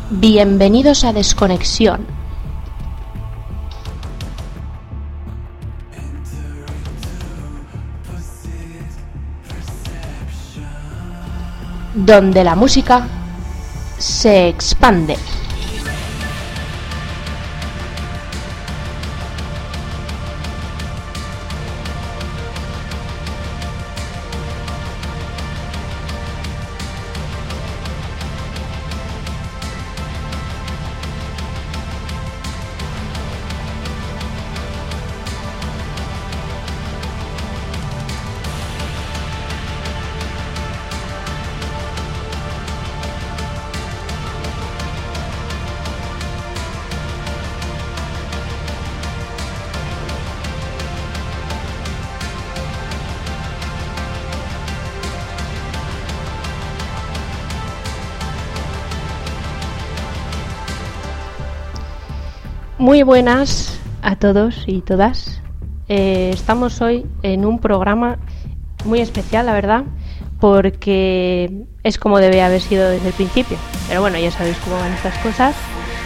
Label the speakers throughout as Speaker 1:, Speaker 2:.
Speaker 1: Bienvenidos a Desconexión. Donde la música se expande. Muy buenas a todos y todas. Estamos hoy en un programa muy especial, la verdad, porque es como debe haber sido desde el principio. Pero bueno, ya sabéis cómo van estas cosas.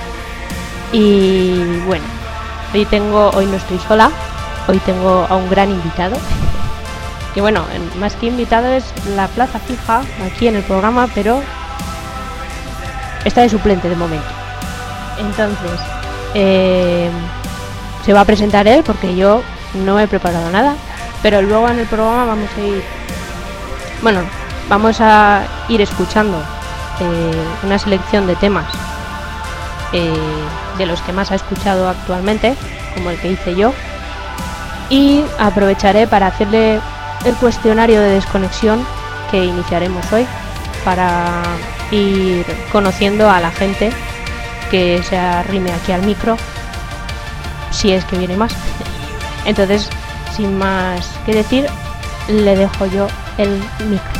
Speaker 1: Y bueno, hoy no estoy sola, hoy tengo a un gran invitado. Que bueno, más que invitado es la plaza fija aquí en el programa, pero está de suplente de momento. Entonces se va a presentar él porque yo no he preparado nada, pero luego en el programa vamos a ir escuchando una selección de temas de los que más ha escuchado actualmente, como el que hice yo, y aprovecharé para hacerle el cuestionario de desconexión que iniciaremos hoy para ir conociendo a la gente que se arrime aquí al micro, si es que viene más. Entonces, sin más que decir, le dejo yo el micro.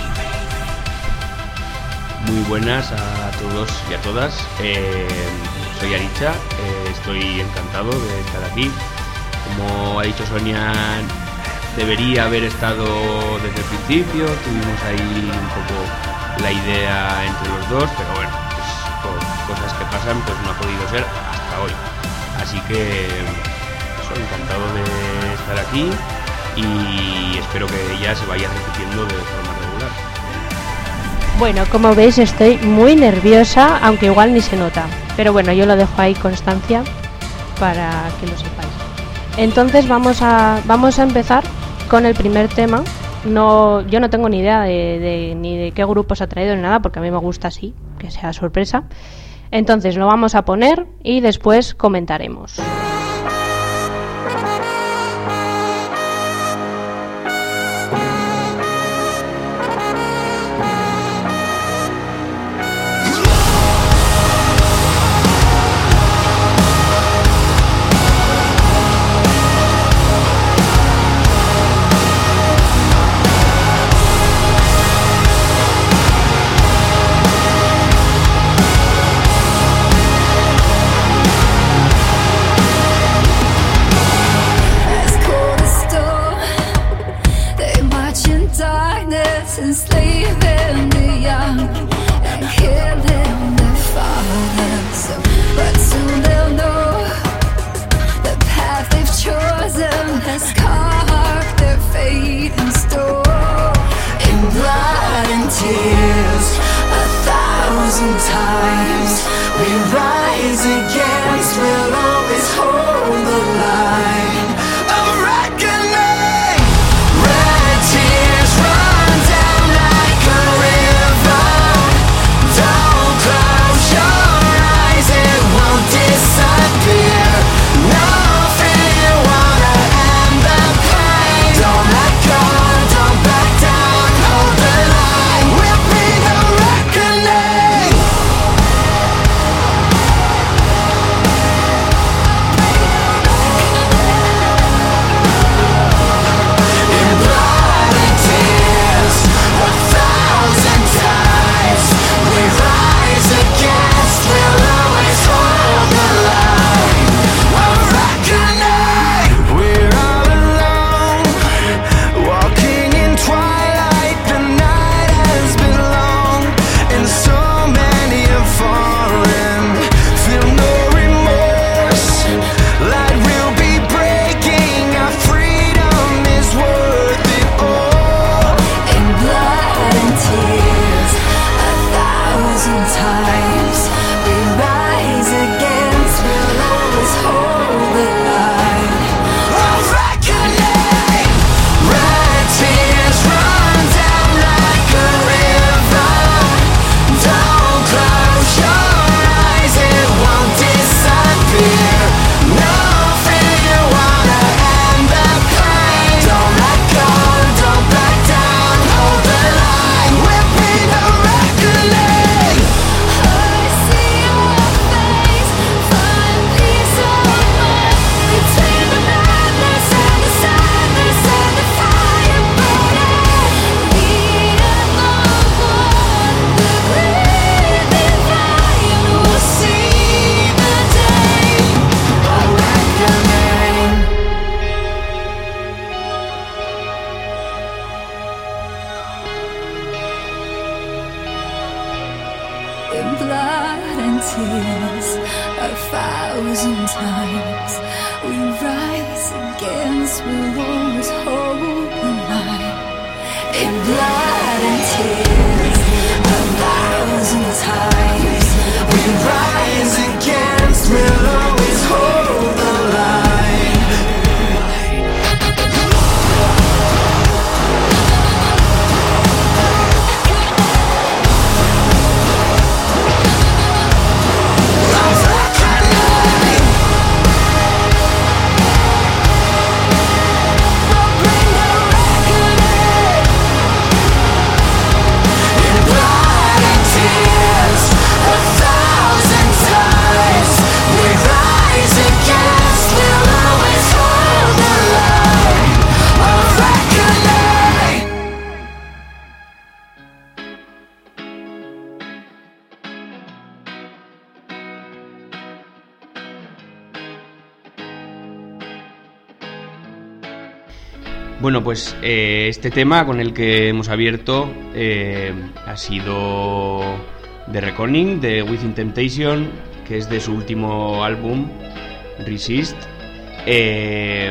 Speaker 2: Muy buenas a todos y a todas. Soy Aricha, estoy encantado de estar aquí. Como ha dicho Sonia, debería haber estado desde el principio. Tuvimos ahí un poco la idea entre los dos, pero bueno, por cosas que pasan, pues no ha podido ser hasta hoy. Así que soy encantado de estar aquí y espero que ya se vaya repitiendo de forma regular.
Speaker 1: Bueno, como veis estoy muy nerviosa, aunque igual ni se nota. Pero bueno, yo lo dejo ahí constancia para que lo sepáis. Entonces vamos a empezar con el primer tema. Yo no tengo ni idea ni de qué grupo se ha traído ni nada, porque a mí me gusta así, que sea sorpresa. Entonces lo vamos a poner y después comentaremos.
Speaker 3: Enslaving the young and killing their fathers, but soon they'll know the path they've chosen has carved their fate in stone. In blood and tears, 1,000 times we rise against, we'll always hold the line of reckoning. Red tears run down like a river. Don't close your eyes, it won't disappear. No fear, wanna end the pain. Don't let go, don't back down, hold the line. We'll be the reckoning. in blood and tears. 1,000 times we rise against, we'll always hold the line. In blood and tears, 1,000 times we rise against, we'll always hold the line.
Speaker 2: Bueno, pues este tema con el que hemos abierto ha sido The Reckoning de Within Temptation, que es de su último álbum, Resist. Es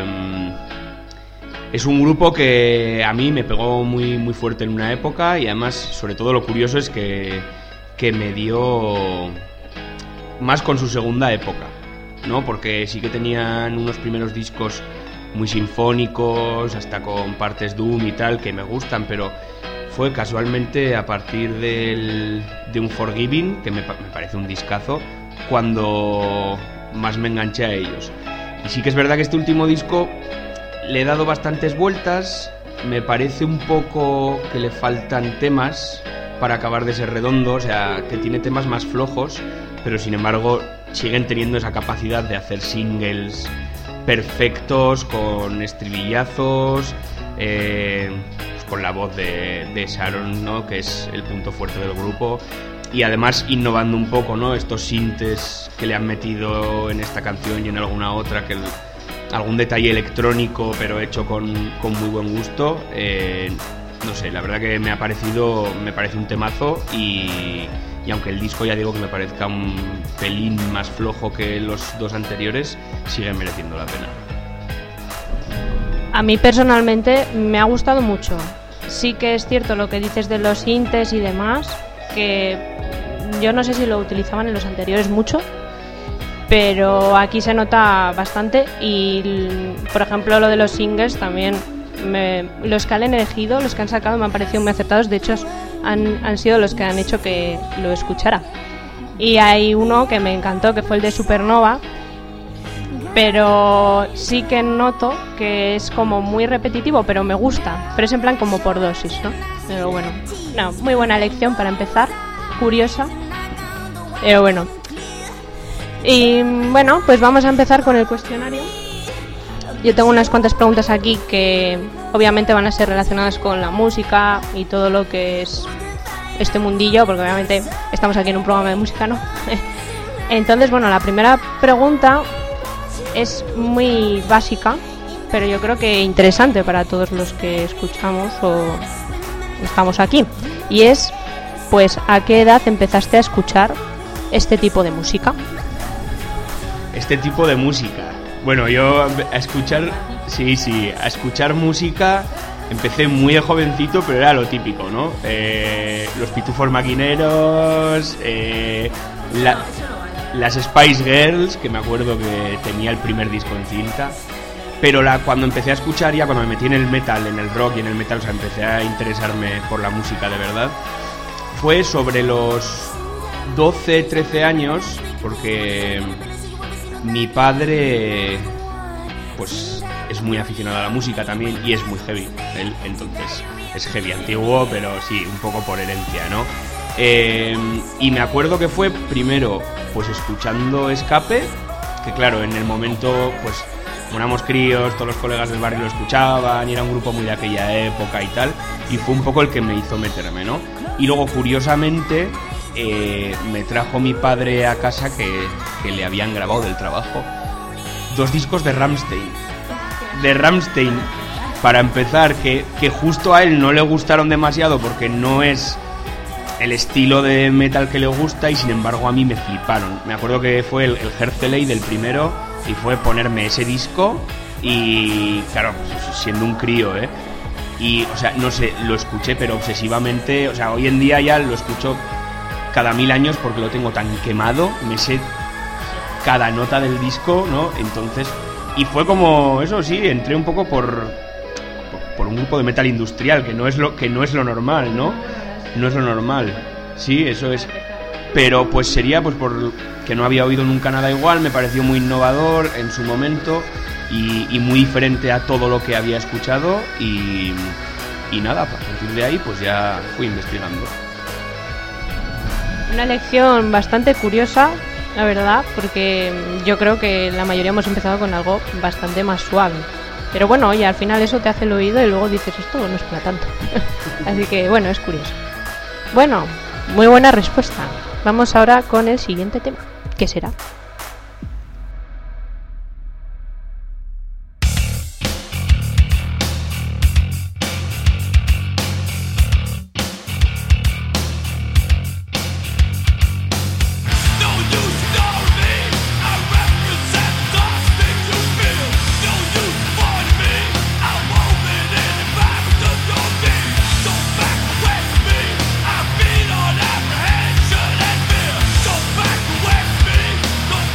Speaker 2: un grupo que a mí me pegó muy, muy fuerte en una época, y además, sobre todo, lo curioso es que me dio más con su segunda época, ¿no? Porque sí que tenían unos primeros discos muy sinfónicos, hasta con partes doom y tal, que me gustan, pero fue casualmente a partir de Unforgiven, que me parece un discazo, cuando más me enganché a ellos. Y sí que es verdad que este último disco le he dado bastantes vueltas, me parece un poco que le faltan temas para acabar de ser redondo, o sea, que tiene temas más flojos, pero sin embargo siguen teniendo esa capacidad de hacer singles perfectos, con estribillazos, pues con la voz de Sharon, ¿no? Que es el punto fuerte del grupo, y además innovando un poco, ¿no? Estos sintes que le han metido en esta canción y en alguna otra, que algún detalle electrónico, pero hecho con muy buen gusto. No sé, la verdad que me parece un temazo, y aunque el disco, ya digo, que me parezca un pelín más flojo que los dos anteriores, sigue mereciendo la pena.
Speaker 1: A mí personalmente me ha gustado mucho. Sí que es cierto lo que dices de los sintes y demás, que yo no sé si lo utilizaban en los anteriores mucho, pero aquí se nota bastante. Y por ejemplo lo de los singles también, los que han elegido, los que han sacado, me han parecido muy acertados. De hecho han sido los que han hecho que lo escuchara. Y hay uno que me encantó, que fue el de Supernova, pero sí que noto que es como muy repetitivo, pero me gusta, pero es en plan como por dosis, ¿no? Pero bueno, no, muy buena elección para empezar, curiosa, pero bueno. Y bueno, pues vamos a empezar con el cuestionario. Yo tengo unas cuantas preguntas aquí que obviamente van a ser relacionadas con la música y todo lo que es este mundillo, porque obviamente estamos aquí en un programa de música, ¿no? Entonces, bueno, la primera pregunta es muy básica, pero yo creo que interesante para todos los que escuchamos o estamos aquí. Y es, pues, ¿a qué edad empezaste a escuchar este tipo de música?
Speaker 2: Este tipo de música. Bueno, yo a escuchar música empecé muy de jovencito, pero era lo típico, ¿no? Los Pitufos Maquineros, las Spice Girls, que me acuerdo que tenía el primer disco en cinta. Pero cuando empecé a escuchar, ya cuando me metí en el metal, en el rock y en el metal, o sea, empecé a interesarme por la música de verdad, fue sobre los 12, 13 años, porque mi padre, pues, es muy aficionado a la música también, y es muy heavy. Él, entonces, es heavy antiguo, pero sí, un poco por herencia, ¿no? Y me acuerdo que fue primero, pues, escuchando Escape, que claro, en el momento, pues, como éramos críos, todos los colegas del barrio lo escuchaban, y era un grupo muy de aquella época y tal, y fue un poco el que me hizo meterme, ¿no? Y luego, curiosamente, me trajo mi padre a casa que le habían grabado del trabajo 2 discos de Rammstein. De Rammstein, para empezar, que justo a él no le gustaron demasiado porque no es el estilo de metal que le gusta, y sin embargo a mí me fliparon. Me acuerdo que fue el Herzley del primero, y fue ponerme ese disco y claro, pues, siendo un crío, y o sea, no sé, lo escuché pero obsesivamente. O sea, hoy en día ya lo escucho cada 1000 años porque lo tengo tan quemado, me sé cada nota del disco, ¿no? Entonces, y fue como eso, sí, entré un poco por un grupo de metal industrial, que no es lo normal, ¿no? No es lo normal. Sí, eso es. Pero pues sería pues por que no había oído nunca nada igual, me pareció muy innovador en su momento y muy diferente a todo lo que había escuchado, y nada, a partir de ahí pues ya fui investigando.
Speaker 1: Una elección bastante curiosa, la verdad, porque yo creo que la mayoría hemos empezado con algo bastante más suave. Pero bueno, oye, al final eso te hace el oído y luego dices, esto no es para tanto. Así que bueno, es curioso. Bueno, muy buena respuesta. Vamos ahora con el siguiente tema. ¿Qué será?
Speaker 3: Don't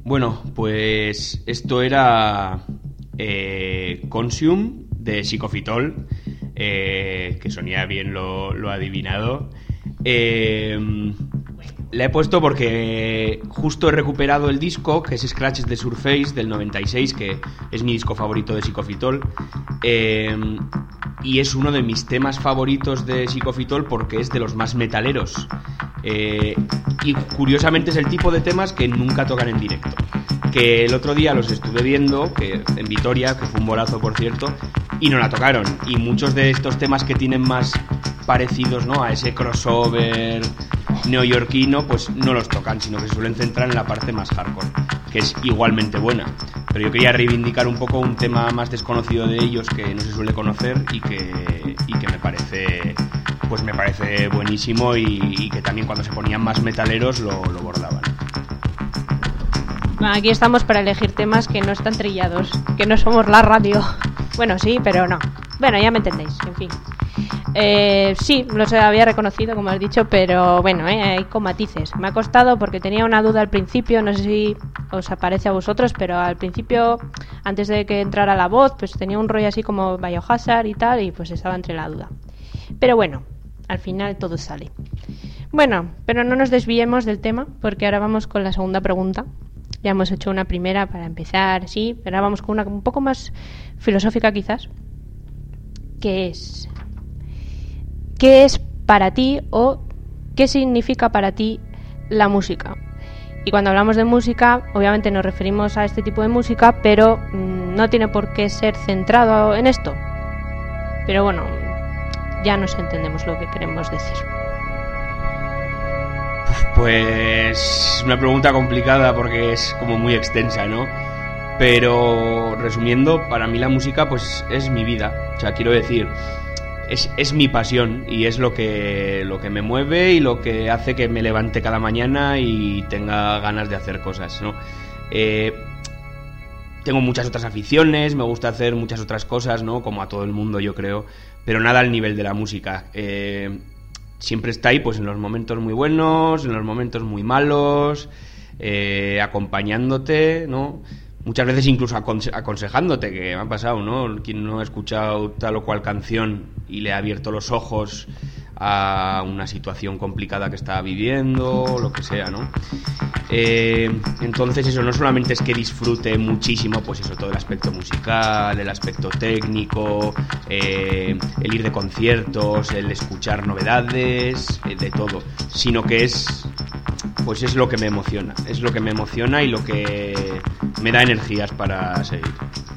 Speaker 2: Bueno, pues esto era Consume de Psicofitol, que Sonia bien lo ha adivinado. La he puesto porque justo he recuperado el disco, que es Scratches de Surface del 96, que es mi disco favorito de Psicofitol, y es uno de mis temas favoritos de Psicofitol porque es de los más metaleros, y curiosamente es el tipo de temas que nunca tocan en directo, que el otro día los estuve viendo que en Vitoria, que fue un bolazo por cierto, y no la tocaron, y muchos de estos temas que tienen más parecidos, ¿no?, a ese crossover neoyorquino, pues no los tocan, sino que se suelen centrar en la parte más hardcore, que es igualmente buena. Pero yo quería reivindicar un poco un tema más desconocido de ellos, que no se suele conocer y que me parece buenísimo, y que también cuando se ponían más metaleros lo bordaban.
Speaker 1: Aquí estamos para elegir temas que no están trillados, que no somos la radio. Bueno, sí, pero no. Bueno, ya me entendéis, en fin. Sí, los había reconocido, como has dicho, pero bueno, hay con matices. Me ha costado porque tenía una duda al principio, no sé si os aparece a vosotros, pero al principio, antes de que entrara la voz, pues tenía un rollo así como Biohazard y tal, y pues estaba entre la duda. Pero bueno, al final todo sale. Bueno, pero no nos desviemos del tema, porque ahora vamos con la segunda pregunta. Ya hemos hecho una primera para empezar, sí, pero ahora vamos con una un poco más filosófica quizás, que es... ¿qué es para ti o qué significa para ti la música? Y cuando hablamos de música, obviamente nos referimos a este tipo de música, pero no tiene por qué ser centrado en esto. Pero bueno, ya nos entendemos lo que queremos decir.
Speaker 2: Pues es una pregunta complicada porque es como muy extensa, ¿no? Pero resumiendo, para mí la música pues es mi vida. O sea, quiero decir... Es mi pasión y es lo que me mueve y lo que hace que me levante cada mañana y tenga ganas de hacer cosas, ¿no? Tengo muchas otras aficiones, me gusta hacer muchas otras cosas, ¿no? Como a todo el mundo, yo creo, pero nada al nivel de la música. Siempre está ahí, pues en los momentos muy buenos, en los momentos muy malos, acompañándote, ¿no? Muchas veces incluso aconsejándote, que me ha pasado, ¿no? Quien no ha escuchado tal o cual canción y le ha abierto los ojos a una situación complicada que está viviendo, o lo que sea, ¿no? Entonces eso no solamente es que disfrute muchísimo, pues eso, todo el aspecto musical, el aspecto técnico, el ir de conciertos, el escuchar novedades, de todo, sino que es lo que me emociona, y lo que me da energías para seguir.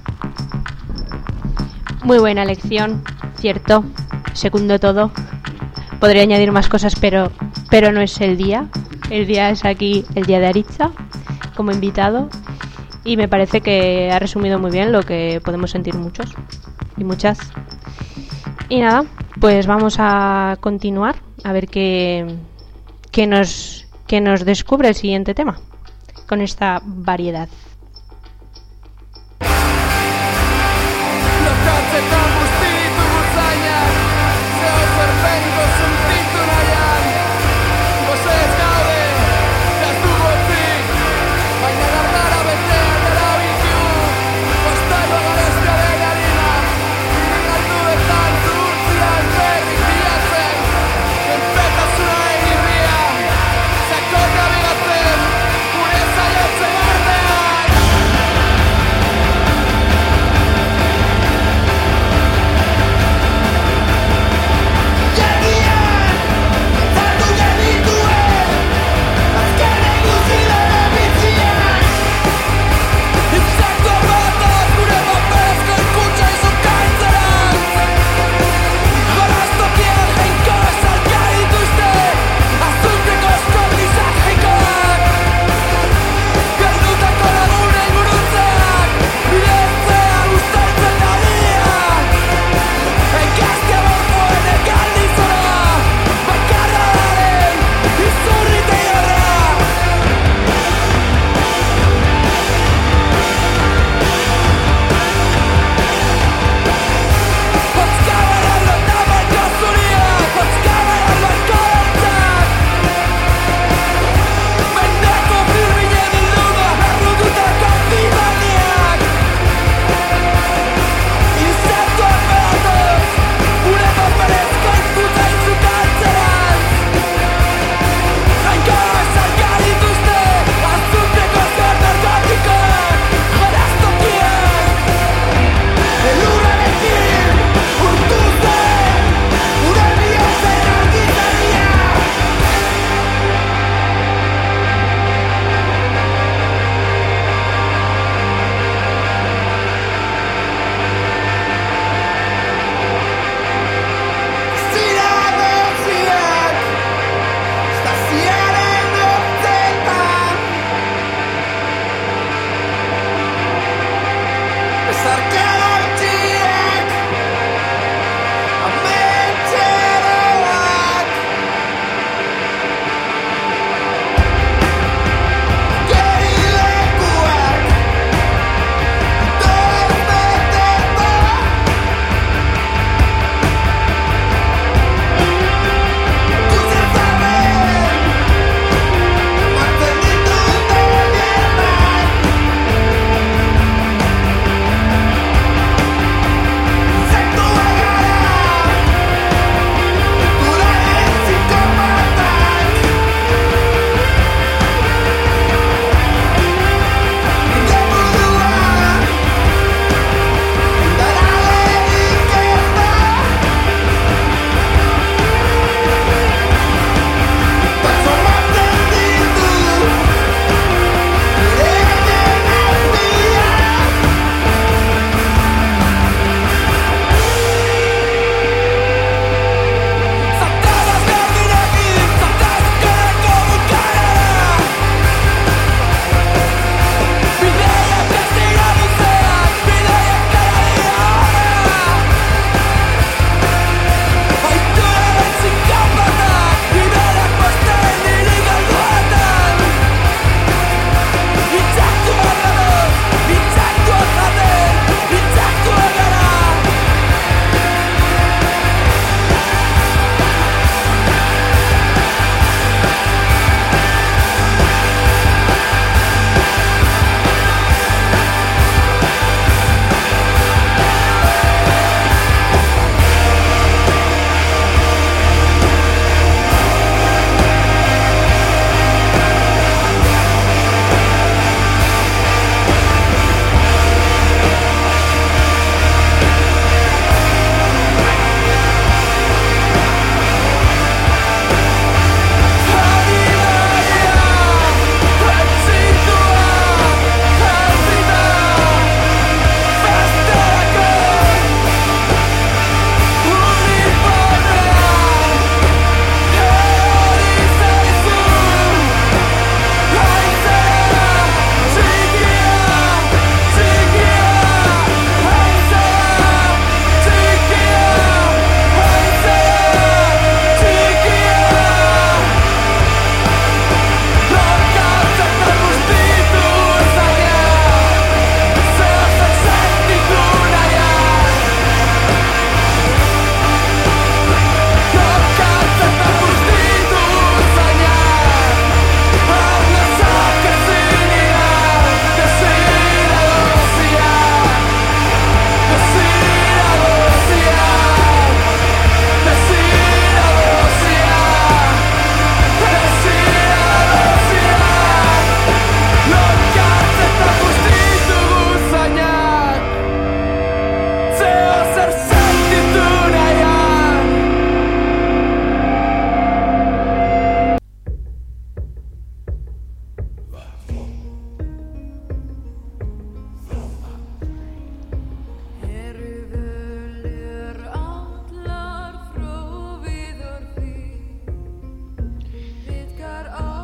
Speaker 1: Muy buena lección, cierto, segundo todo. Podría añadir más cosas, pero no es el día. El día es aquí, el día de Aritza, como invitado. Y me parece que ha resumido muy bien lo que podemos sentir muchos y muchas. Y nada, pues vamos a continuar a ver qué nos descubre el siguiente tema con esta variedad.
Speaker 3: Gure saiotze barnean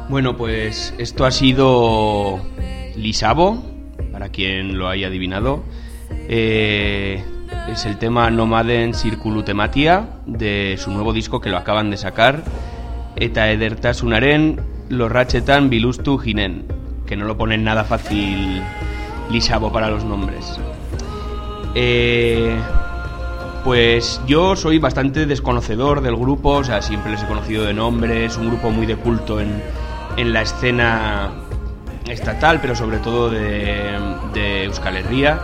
Speaker 2: Bueno, pues esto ha sido Lisabo, para quien lo haya adivinado. Es el tema Nomaden Circulutematia de su nuevo disco que lo acaban de sacar, Eta edertasunaren lorratxetan bilustu ginen, que no lo ponen nada fácil Lisabo para los nombres. Pues yo soy bastante desconocedor del grupo, o sea, siempre les he conocido de nombre. Es un grupo muy de culto en la escena estatal, pero sobre todo de Euskal Herria.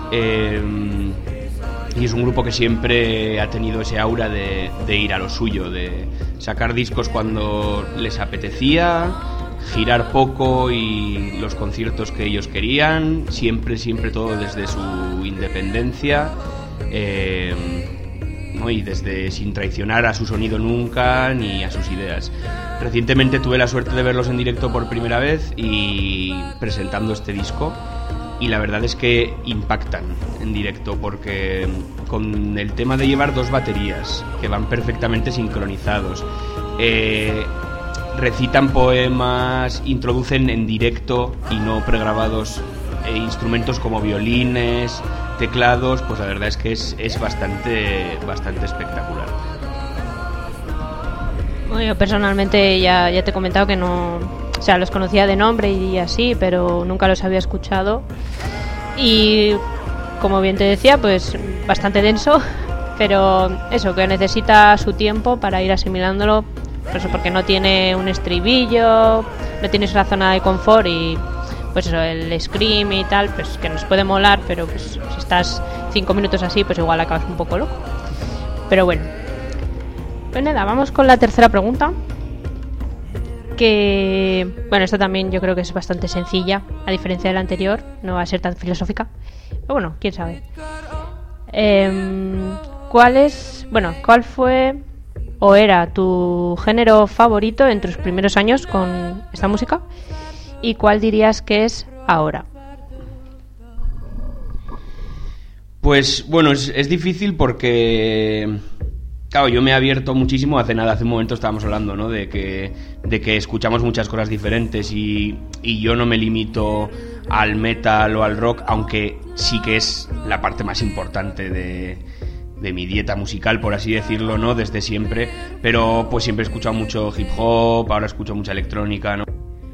Speaker 2: Y es un grupo que siempre ha tenido ese aura de ir a lo suyo, de sacar discos cuando les apetecía, girar poco y los conciertos que ellos querían, siempre todo desde su independencia, ¿no? Y desde sin traicionar a su sonido nunca ni a sus ideas. Recientemente tuve la suerte de verlos en directo por primera vez y presentando este disco, y la verdad es que impactan en directo, porque con el tema de llevar 2 baterías que van perfectamente sincronizados, recitan poemas, introducen en directo y no pregrabados instrumentos como violines, teclados, pues la verdad es que es bastante espectacular.
Speaker 1: Bueno, yo personalmente ya te he comentado que no, o sea, los conocía de nombre y así, pero nunca los había escuchado. Y como bien te decía, pues bastante denso, pero eso, que necesita su tiempo para ir asimilándolo, pues porque no tiene un estribillo, no tienes la zona de confort y pues eso, el scream y tal, pues que nos puede molar, pero pues si estás 5 minutos así, pues igual acabas un poco loco. Pero bueno, pues nada, vamos con la tercera pregunta, que bueno, esta también yo creo que es bastante sencilla, a diferencia de la anterior, no va a ser tan filosófica, pero bueno, quién sabe. ¿Cuál fue o era tu género favorito en tus primeros años con esta música? ¿Y cuál dirías que es ahora?
Speaker 2: Pues bueno, es difícil porque, claro, yo me he abierto muchísimo. Hace un momento estábamos hablando, ¿no? de que escuchamos muchas cosas diferentes y yo no me limito al metal o al rock, aunque sí que es la parte más importante de mi dieta musical, por así decirlo, ¿no? Desde siempre, pero pues siempre he escuchado mucho hip hop, ahora escucho mucha electrónica, ¿no?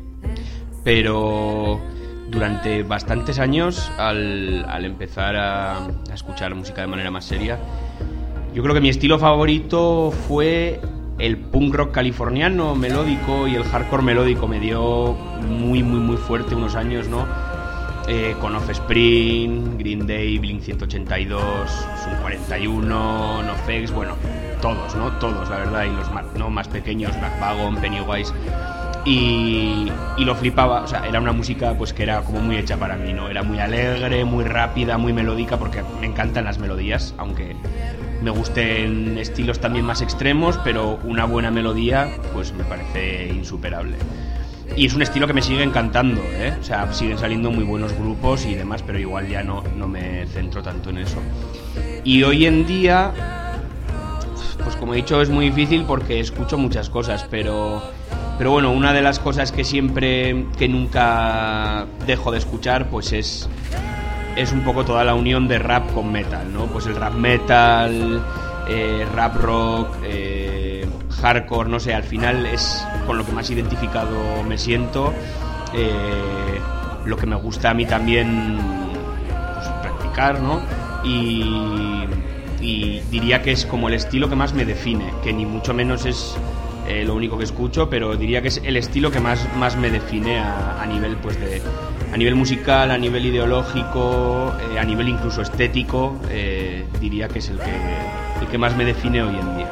Speaker 2: Pero durante bastantes años, al empezar a escuchar música de manera más seria, yo creo que mi estilo favorito fue el punk rock californiano melódico y el hardcore melódico. Me dio muy fuerte unos años, ¿no? Con Offspring, Green Day, Blink-182, Sum 41, NoFX, bueno, todos, ¿no? Todos, la verdad, y los más pequeños, Black Wagon, Pennywise. Y lo flipaba, o sea, era una música pues que era como muy hecha para mí, ¿no? Era muy alegre, muy rápida, muy melódica, porque me encantan las melodías, aunque me gusten estilos también más extremos, pero una buena melodía pues me parece insuperable. Y es un estilo que me sigue encantando, ¿eh? O sea, siguen saliendo muy buenos grupos y demás, pero igual ya no me centro tanto en eso. Y hoy en día, pues como he dicho, es muy difícil porque escucho muchas cosas, pero bueno, una de las cosas que nunca dejo de escuchar, pues es un poco toda la unión de rap con metal, ¿no? Pues el rap metal, rap rock, hardcore, no sé, al final es con lo que más identificado me siento, lo que me gusta a mí también pues, practicar, ¿no? Y diría que es como el estilo que más me define, que ni mucho menos es lo único que escucho, pero diría que es el estilo que más me define a nivel pues a nivel musical, a nivel ideológico, a nivel incluso estético, diría que es el que más me define hoy en día.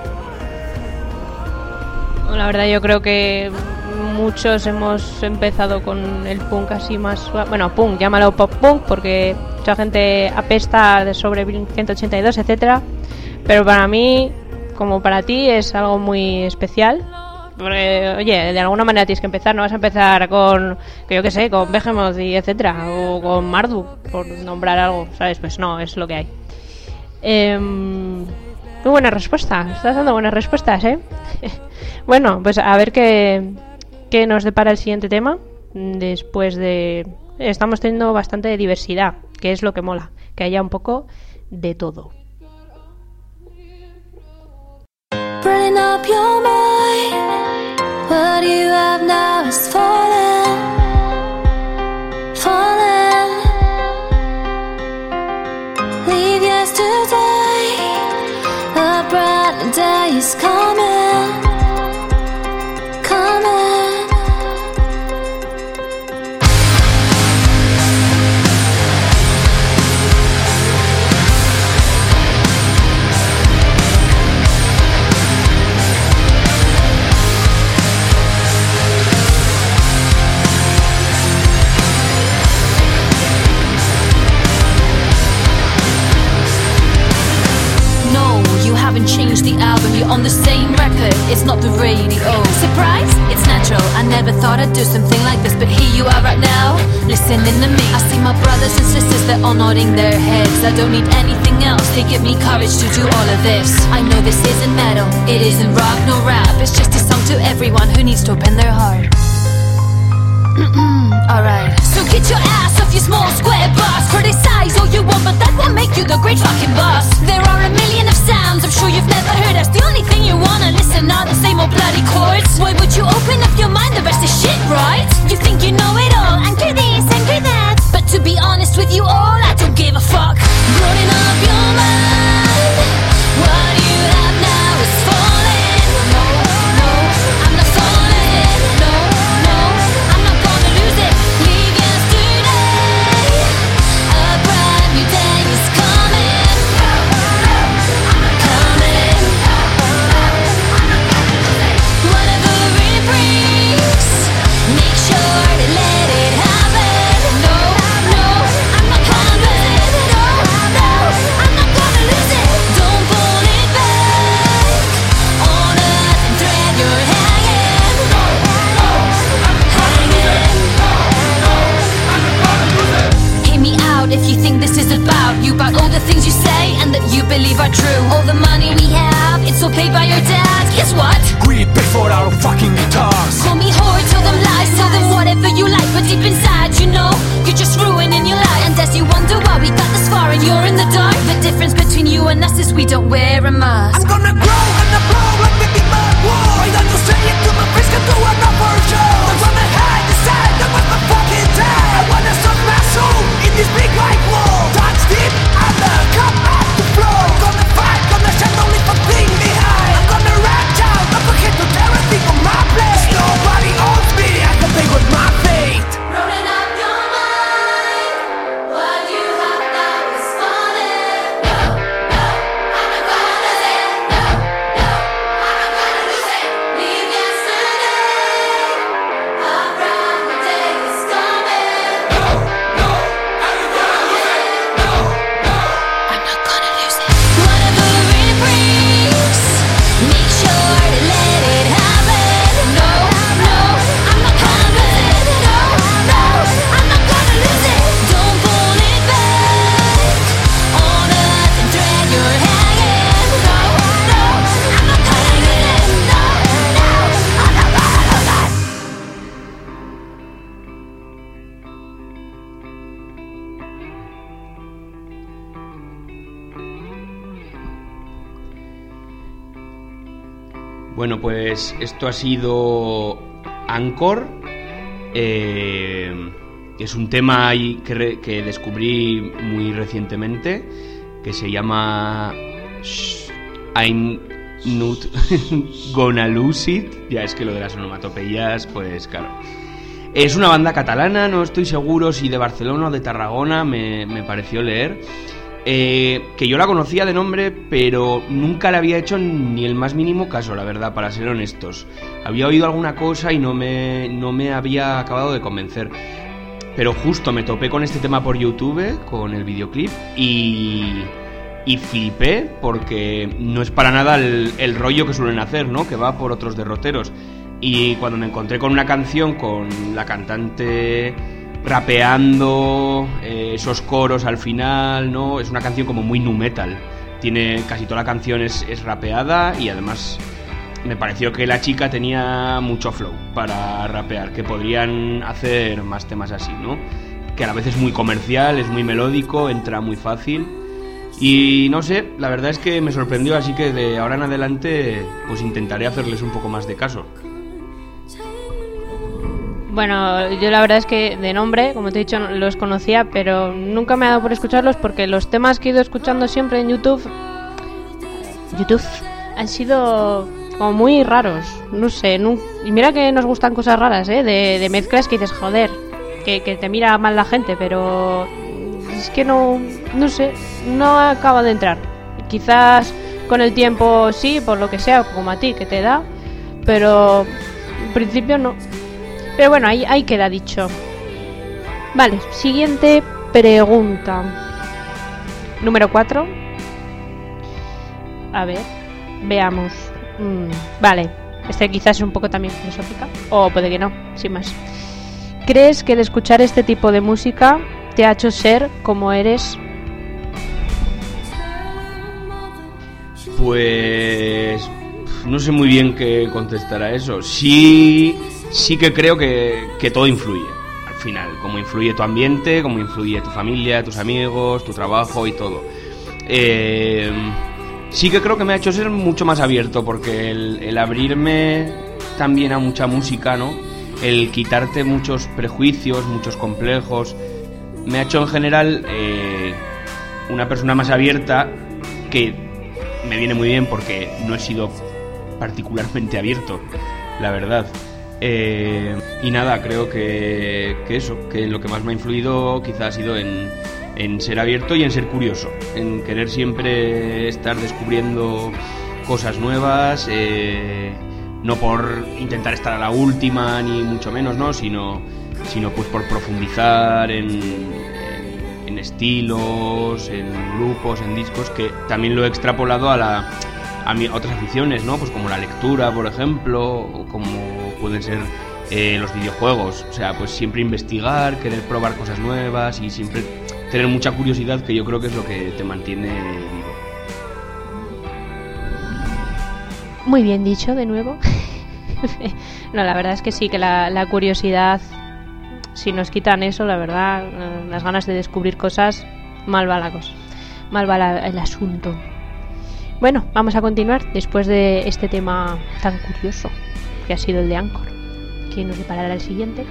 Speaker 1: La verdad yo creo que muchos hemos empezado con el punk así más, bueno, punk, llámalo pop punk, porque mucha gente apesta de sobre Blink-182, etcétera, pero para mí, como para ti, es algo muy especial. Porque, oye, de alguna manera tienes que empezar, no vas a empezar con, que yo qué sé, con Behemoth y etcétera, o con Marduk, por nombrar algo, ¿sabes? Pues no, es lo que hay. Muy buena respuesta, estás dando buenas respuestas, ¿eh? Bueno, pues a ver qué qué nos depara el siguiente tema. Después de... Estamos teniendo bastante diversidad, que es lo que mola, que haya un poco de todo.
Speaker 3: Burning up your mind. What you have now is falling, falling. Leave yesterday. A brand new day is coming, coming. Haven't changed the album, you're on the same record, it's not the radio. Surprise? It's natural, I never thought I'd do something like this, but here you are right now, listening to me. I see my brothers and sisters, they're all nodding their heads. I don't need anything else, they give me courage to do all of this. I know this isn't metal, it isn't rock, no rap, it's just a song to everyone who needs to open their heart. Alright, so get your ass off your small square bus. Criticize all you want, but that won't make you the great fucking boss. There are a million of sounds, I'm sure you've never heard us. The only thing you wanna listen are the same old bloody chords. Why would you open up your mind, the rest is shit, right? You think you know it all, anchor this, anchor that. But to be honest with you all, I don't give a fuck. Burning up your mind. What you have now is falling. No, no, I'm not falling. No, no, I'm not gonna lose it. Leave yesterday. A brand new day is coming, coming. Whatever it brings, make sure to let it happen. No, no, I'm not coming. No, no, I'm not gonna lose it. Don't pull it back. On a thin thread you're hanging, hanging. Hear me out if you think this is about you, about all the things you say and that you believe are true. All the money we have, it's all paid by your dad. Guess what?
Speaker 4: We pay for our fucking guitars.
Speaker 3: Call me whore, tell them lies, tell them whatever you like, but deep inside, you know, you're just ruining your life. And as you wonder why we got this far and you're in the dark, the difference between you and us is we don't wear a mask.
Speaker 4: I'm gonna grow and blow like the big bad wall. Why don't you say it to my face, can do another show? I wanna hide the side, that was my fucking time. I wanna suck my soul in this big white wall. Touch deep, under, come up the floor. Gonna fight, gonna shine, don't leave a thing behind. I'm gonna rap down, not forget to tear everything on my place. Nobody owns me, I can take with my fate.
Speaker 3: Rolling up your mind. What you have now is falling. No, no, I'm not gonna lose it. No, no, I'm not gonna lose it. Leave yesterday. A brand new day is coming. No, no, I'm not gonna lose it. No, no, I'm not gonna lose it. Whatever it brings, make sure to let it happen. No, no, I'm not coming. No, no, I'm not gonna lose it. Don't pull it back. On a thin thread you're hanging. No, no, I'm not gonna lose it. No, no, I'm not gonna lose it.
Speaker 2: Bueno, pues esto ha sido Anchor. Es un tema que descubrí muy recientemente, que se llama I'm Not Gonna Lose It. Ya es que lo de las onomatopeyas, pues claro. Es una banda catalana, no estoy seguro si de Barcelona o de Tarragona, me pareció leer. Que yo la conocía de nombre, pero nunca le había hecho ni el más mínimo caso, la verdad, para ser honestos. Había oído alguna cosa y no me había acabado de convencer. Pero justo me topé con este tema por YouTube, con el videoclip, y flipé, porque no es para nada el rollo que suelen hacer, ¿no? Que va por otros derroteros. Y cuando me encontré con una canción con la cantante rapeando, esos coros al final, ¿no? Es una canción como muy nu metal. Tiene, casi toda la canción es rapeada, y además me pareció que la chica tenía mucho flow para rapear, que podrían hacer más temas así, ¿no? Que a la vez es muy comercial, es muy melódico, entra muy fácil. Y no sé, la verdad es que me sorprendió, así que de ahora en adelante pues intentaré hacerles un poco más de caso.
Speaker 1: Bueno, yo la verdad es que de nombre, como te he dicho, los conocía, pero nunca me ha dado por escucharlos porque los temas que he ido escuchando siempre en YouTube han sido como muy raros, no sé, y mira que nos gustan cosas raras, de mezclas que dices, joder, que te mira mal la gente, pero es que no sé, no acaba de entrar. Quizás con el tiempo sí, por lo que sea, como a ti, que te da, pero en principio no. Pero bueno, ahí queda dicho. Vale, siguiente pregunta. Número 4. A ver, veamos. Vale, este quizás es un poco también filosófica, o puede que no, sin más. ¿Crees que el escuchar este tipo de música te ha hecho ser como eres?
Speaker 2: Pues no sé muy bien qué contestar a eso. Sí que creo que todo influye al final, como influye tu ambiente, como influye tu familia, tus amigos, tu trabajo y todo. Sí que creo que me ha hecho ser mucho más abierto, porque el abrirme también a mucha música, ¿no? El quitarte muchos prejuicios, muchos complejos, me ha hecho en general una persona más abierta, que me viene muy bien porque no he sido particularmente abierto, la verdad. Y nada, creo que lo que más me ha influido quizás ha sido en ser abierto y en ser curioso, en querer siempre estar descubriendo cosas nuevas, no por intentar estar a la última ni mucho menos, ¿no? sino pues por profundizar en estilos, en grupos, en discos, que también lo he extrapolado a otras aficiones, ¿no? Pues como la lectura, por ejemplo, o como pueden ser los videojuegos. O sea, pues siempre investigar, querer probar cosas nuevas y siempre tener mucha curiosidad, que yo creo que es lo que te mantiene vivo.
Speaker 1: Muy bien dicho, de nuevo. No, la verdad es que sí, que la curiosidad, si nos quitan eso, la verdad, las ganas de descubrir cosas, mal va la cosa, mal va el asunto. Bueno, vamos a continuar después de este tema tan curioso que ha sido el de Anchor. ¿Quién nos deparará el siguiente?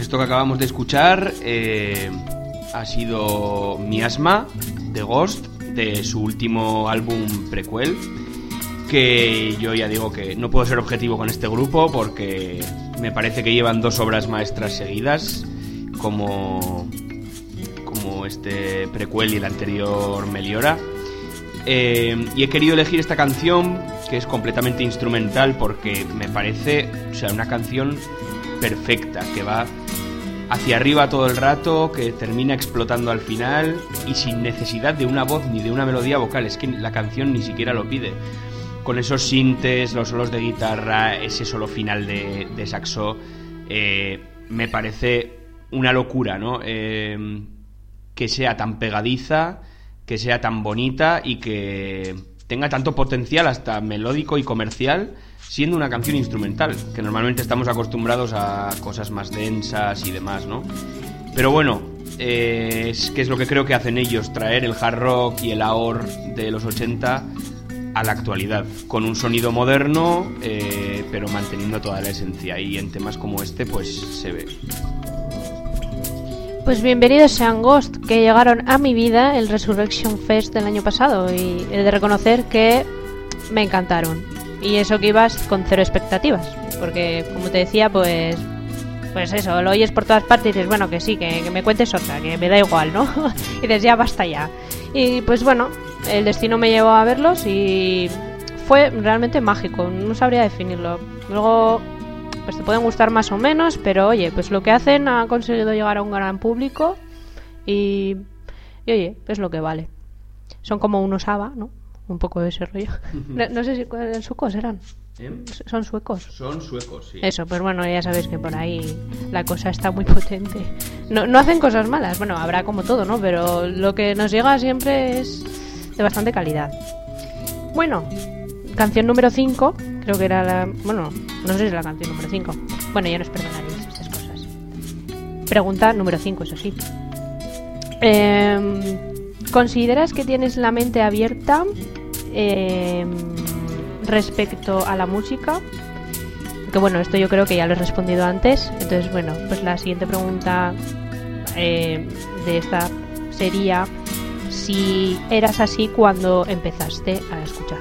Speaker 2: esto que acabamos de escuchar ha sido Miasma de Ghost, de su último álbum Prequel, que yo ya digo que no puedo ser objetivo con este grupo porque me parece que llevan 2 obras maestras seguidas, como este Prequel y el anterior Meliora. Y he querido elegir esta canción, que es completamente instrumental, porque me parece, o sea, una canción perfecta, que va hacia arriba todo el rato, que termina explotando al final y sin necesidad de una voz ni de una melodía vocal. Es que la canción ni siquiera lo pide. Con esos sintes, los solos de guitarra, ese solo final de saxo, me parece una locura, ¿no? Que sea tan pegadiza, que sea tan bonita y que tenga tanto potencial hasta melódico y comercial, siendo una canción instrumental, que normalmente estamos acostumbrados a cosas más densas y demás, ¿no? Pero bueno, es que es lo que creo que hacen ellos, traer el hard rock y el AOR de los 80 a la actualidad, con un sonido moderno, pero manteniendo toda la esencia, y en temas como este pues se ve.
Speaker 1: Pues bienvenidos sean Ghost, que llegaron a mi vida el Resurrection Fest del año pasado, y he de reconocer que me encantaron. Y eso que ibas con 0 expectativas, porque como te decía, pues eso, lo oyes por todas partes y dices, bueno, que sí, que me cuentes otra, que me da igual, ¿no? Y dices, ya basta ya. Y pues bueno, el destino me llevó a verlos y fue realmente mágico, no sabría definirlo. Luego pues te pueden gustar más o menos, pero oye, pues lo que hacen ha conseguido llegar a un gran público y oye, es lo que vale. Son como unos ABBA, ¿no? Un poco de ese rollo. No sé si suecos eran. ¿Son suecos?
Speaker 2: Son suecos, sí.
Speaker 1: Eso, pues bueno, ya sabéis que por ahí la cosa está muy potente. No hacen cosas malas, bueno, habrá como todo, ¿no? Pero lo que nos llega siempre es de bastante calidad. Bueno, canción número 5, creo que era la... Bueno, no sé si es la canción número 5. Bueno, ya nos perdonaréis estas cosas. Pregunta número 5, eso sí. ¿Consideras que tienes la mente abierta respecto a la música? Que bueno, esto yo creo que ya lo he respondido antes. Entonces, bueno, pues la siguiente pregunta de esta sería si eras así cuando empezaste a escuchar.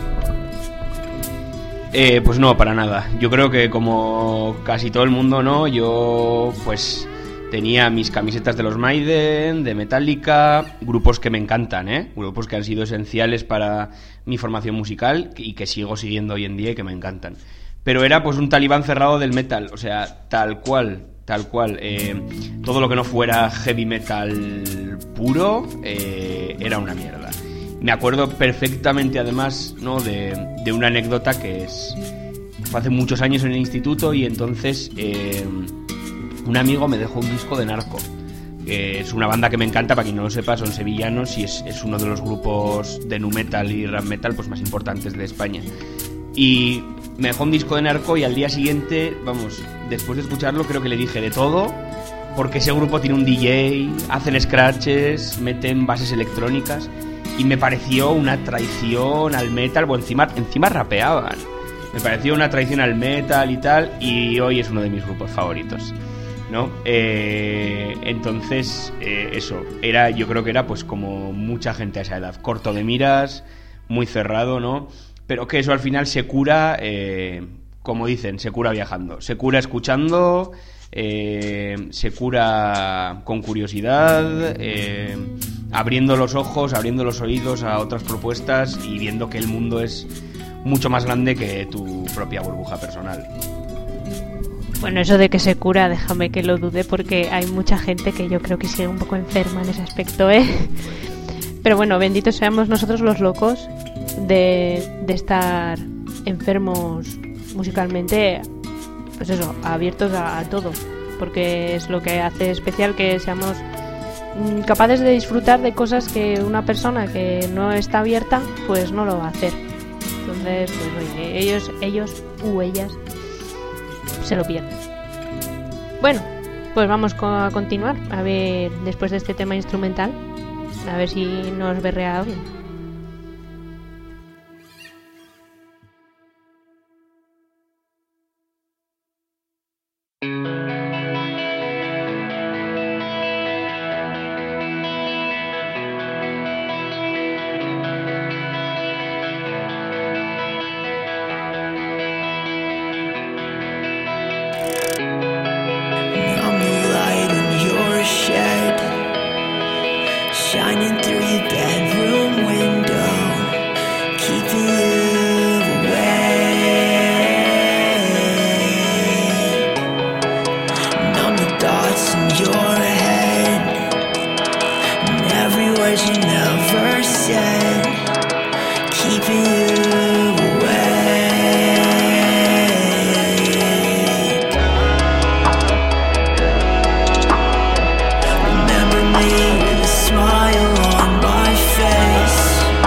Speaker 2: Pues no, para nada. Yo creo que como casi todo el mundo, ¿no? Yo pues tenía mis camisetas de los Maiden, de Metallica, grupos que me encantan, grupos que han sido esenciales para mi formación musical y que sigo siguiendo hoy en día y que me encantan. Pero era pues un talibán cerrado del metal, o sea, tal cual. Todo lo que no fuera heavy metal puro era una mierda. Me acuerdo perfectamente, además, ¿no? de una anécdota que fue hace muchos años en el instituto, y entonces un amigo me dejó un disco de Narco. Es una banda que me encanta, para quien no lo sepa, son sevillanos y es uno de los grupos de nu metal y rap metal pues más importantes de España. Y me dejó un disco de Narco y al día siguiente, vamos, después de escucharlo creo que le dije de todo, porque ese grupo tiene un DJ, hacen scratches, meten bases electrónicas, y me pareció una traición al metal. Bueno, encima rapeaban. Me pareció una traición al metal y tal, y hoy es uno de mis grupos favoritos, ¿no? Entonces, eso, yo creo que era pues como mucha gente a esa edad, corto de miras, muy cerrado, ¿no? Pero que eso al final se cura, como dicen, se cura viajando, se cura escuchando, se cura con curiosidad, abriendo los ojos, abriendo los oídos a otras propuestas y viendo que el mundo es mucho más grande que tu propia burbuja personal.
Speaker 1: Bueno, eso de que se cura, déjame que lo dude, porque hay mucha gente que yo creo que sigue un poco enferma en ese aspecto, ¿eh? Pero bueno, benditos seamos nosotros los locos de estar enfermos musicalmente, pues eso, abiertos a todo, porque es lo que hace especial que seamos capaces de disfrutar de cosas que una persona que no está abierta pues no lo va a hacer. Entonces, pues oye, ellos u ellas se lo pierden. Bueno, pues vamos a continuar, a ver, después de este tema instrumental, a ver si nos berrea alguien.
Speaker 4: shining through your bedroom window, keeping you awake. Numb the thoughts in your head, and every word you never said, keeping you awake. Remember me with a smile on my face,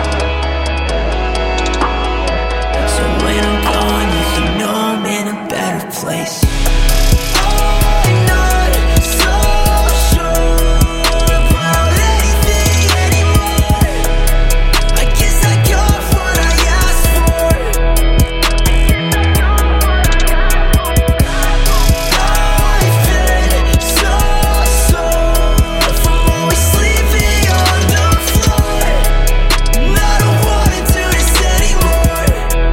Speaker 4: so when I'm gone you can know I'm in a better place. I'm not so sure about anything anymore. I guess I got what I asked for. I've been so sore from always sleeping on the floor, and I don't wanna do this anymore.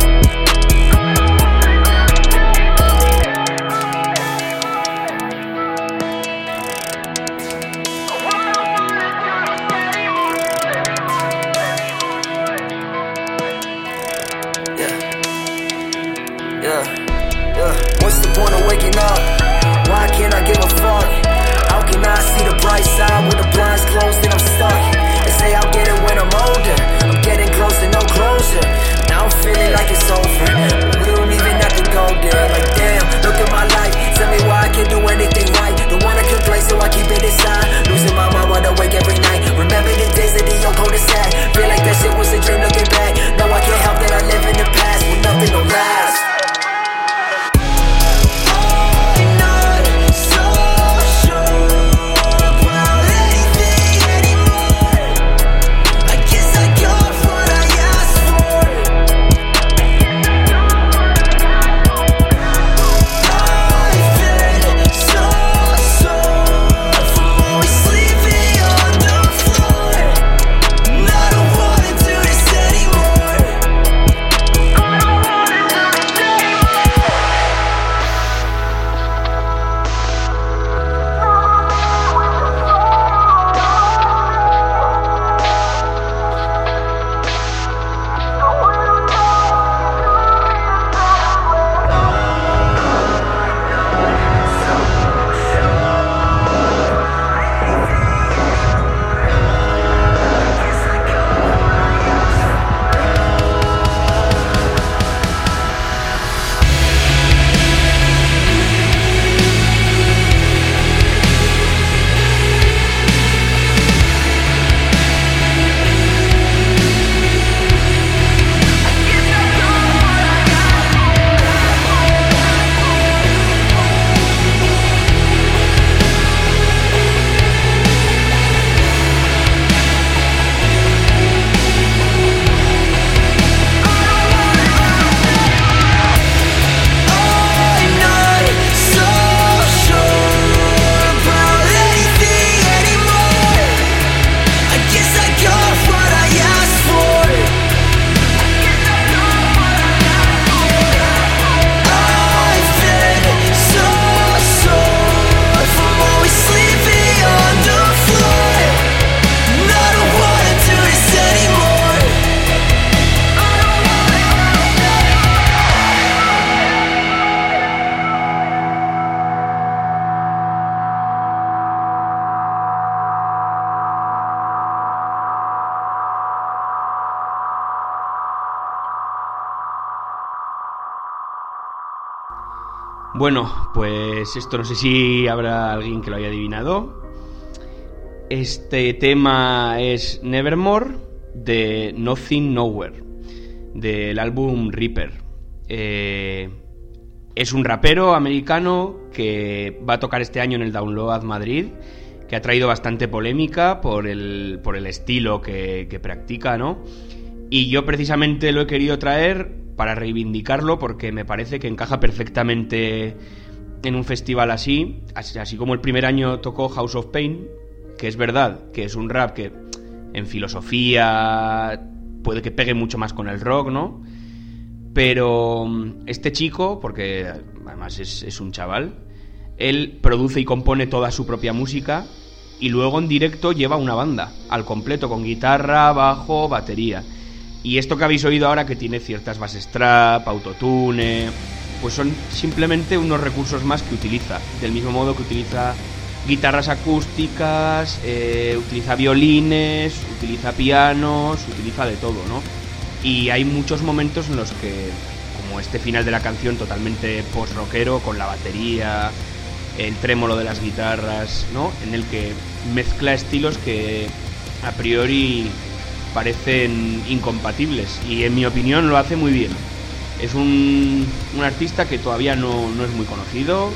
Speaker 4: Yeah. What's the point of waking up? Why can't I give a fuck? How can I see the bright side when the blinds closed and I'm stuck? They say I'll get it when I'm older. I'm getting closer, no closure. Now I'm feeling like it's over. We don't even have to go there. Like damn, look at my life. Tell me why I can't do anything right. Don't wanna complain, so I keep it inside. Losing my mind, wide awake every night. Remember the days that the old cold is sad. Feel like that shit was a dream looking back. Now I can't help that I live in the past with nothing to last. I'm not so sure about anything anymore. I guess I got what I asked for. I've been so sore from always sleeping on the floor, and I don't wanna do this anymore. I'm not so sure about anything anymore. I guess I got what I asked for. I've been so sore from always sleeping on the floor, and I don't wanna do this anymore.
Speaker 2: Bueno, pues esto no sé si habrá alguien que lo haya adivinado. Este tema es Nevermore de Nothing Nowhere, del álbum Reaper. Es un rapero americano que va a tocar este año en el Download Madrid, que ha traído bastante polémica por el estilo que practica, ¿no? Y yo precisamente lo he querido traer para reivindicarlo porque me parece que encaja perfectamente en un festival así como el primer año tocó House of Pain, que es verdad que es un rap que en filosofía puede que pegue mucho más con el rock, ¿no? Pero este chico, porque además es un chaval, él produce y compone toda su propia música y luego en directo lleva una banda al completo con guitarra, bajo, batería. Y esto que habéis oído ahora, que tiene ciertas bases trap, autotune, pues son simplemente unos recursos más que utiliza, del mismo modo que utiliza guitarras acústicas, utiliza violines, utiliza pianos, utiliza de todo, ¿no? Y hay muchos momentos en los que, como este final de la canción totalmente post-rockero, con la batería, el trémolo de las guitarras, ¿no? En el que mezcla estilos que a priori parecen incompatibles, y en mi opinión lo hace muy bien. Es un artista que todavía no es muy conocido,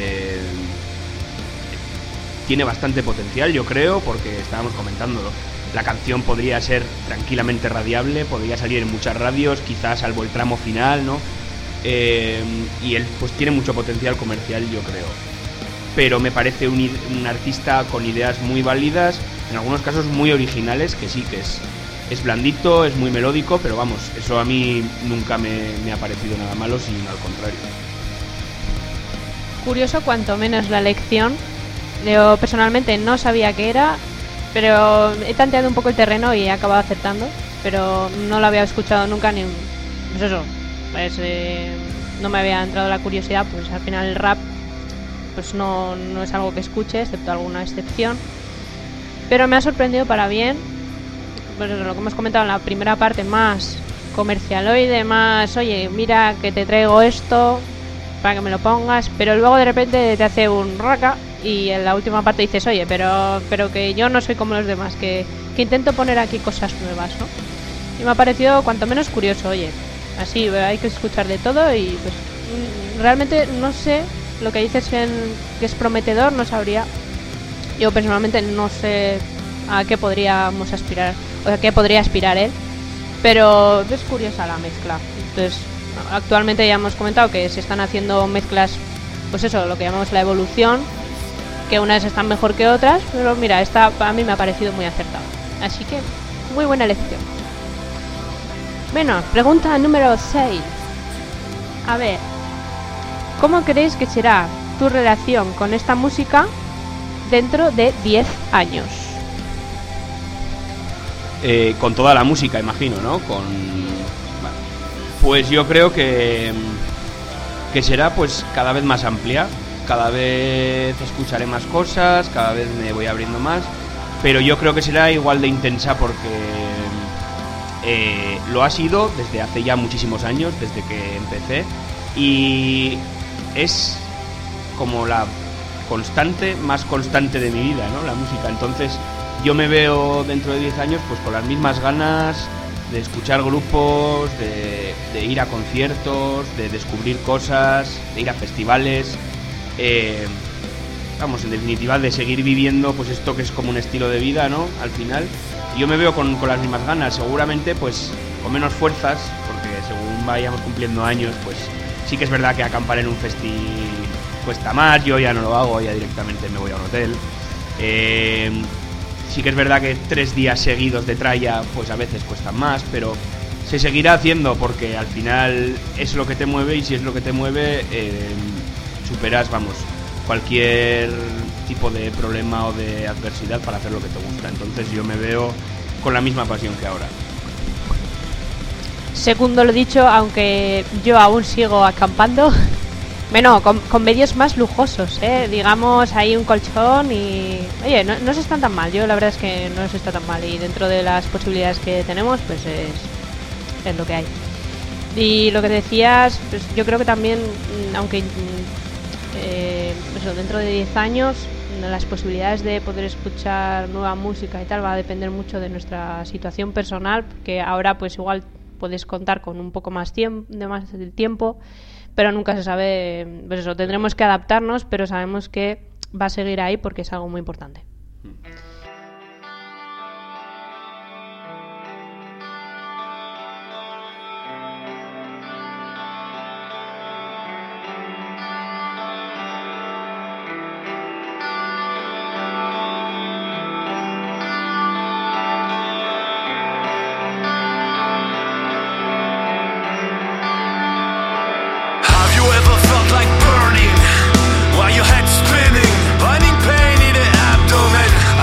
Speaker 2: tiene bastante potencial, yo creo, porque estábamos comentándolo. La canción podría ser tranquilamente radiable, podría salir en muchas radios, quizás salvo el tramo final, ¿no? Y él pues tiene mucho potencial comercial, yo creo. Pero me parece un artista con ideas muy válidas, en algunos casos muy originales, que sí, que es blandito, es muy melódico, pero vamos, eso a mí nunca me ha parecido nada malo, sino al contrario.
Speaker 1: Curioso cuanto menos la elección. Yo personalmente no sabía qué era, pero he tanteado un poco el terreno y he acabado aceptando, pero no lo había escuchado nunca ni... Pues eso, pues no me había entrado la curiosidad, pues al final el rap pues no es algo que escuche, excepto alguna excepción, pero me ha sorprendido para bien. Pues eso, lo que hemos comentado en la primera parte, más comercialoide, más oye, mira que te traigo esto para que me lo pongas, pero luego de repente te hace un raca y en la última parte dices, oye, pero que yo no soy como los demás, que intento poner aquí cosas nuevas, ¿no? Y me ha parecido cuanto menos curioso, oye, así hay que escuchar de todo y pues realmente no sé, lo que dices que es prometedor, no sabría. Yo personalmente no sé a qué podríamos aspirar, o a qué podría aspirar él, pero es curiosa la mezcla. Entonces, actualmente ya hemos comentado que se están haciendo mezclas, pues eso, lo que llamamos la evolución, que unas están mejor que otras, pero mira, esta a mí me ha parecido muy acertada. Así que, muy buena elección. Bueno, pregunta número 6. A ver, ¿cómo creéis que será tu relación con esta música dentro de 10 años?
Speaker 2: Con toda la música, imagino, ¿no? Bueno, pues yo creo que será pues cada vez más amplia. Cada vez escucharé más cosas, cada vez me voy abriendo más, pero yo creo que será igual de intensa porque lo ha sido desde hace ya muchísimos años, desde que empecé, y es como la constante, más constante de mi vida, ¿no? La música. Entonces yo me veo dentro de 10 años pues con las mismas ganas de escuchar grupos, de ir a conciertos, de descubrir cosas, de ir a festivales. Vamos, en definitiva, de seguir viviendo pues esto que es como un estilo de vida, ¿no? Al final, yo me veo con las mismas ganas, seguramente pues con menos fuerzas, porque según vayamos cumpliendo años, pues sí que es verdad que acampar en un festi cuesta más, yo ya no lo hago, ya directamente me voy a un hotel. Sí que es verdad que 3 días seguidos de tralla pues a veces cuestan más, pero se seguirá haciendo porque al final es lo que te mueve, y si es lo que te mueve superas, vamos, cualquier tipo de problema o de adversidad para hacer lo que te gusta. Entonces yo me veo con la misma pasión que ahora.
Speaker 1: Segundo lo dicho, aunque yo aún sigo acampando. Bueno, con medios más lujosos, digamos, hay un colchón y... Oye, no se están tan mal, yo la verdad es que no se está tan mal, y dentro de las posibilidades que tenemos, pues es lo que hay. Y lo que decías, pues yo creo que también, aunque eso, dentro de 10 años, las posibilidades de poder escuchar nueva música y tal va a depender mucho de nuestra situación personal, porque ahora pues igual puedes contar con un poco más de tiempo, pero nunca se sabe, pues eso, tendremos que adaptarnos, pero sabemos que va a seguir ahí porque es algo muy importante.
Speaker 4: Like burning while your head's spinning, finding pain in the abdomen.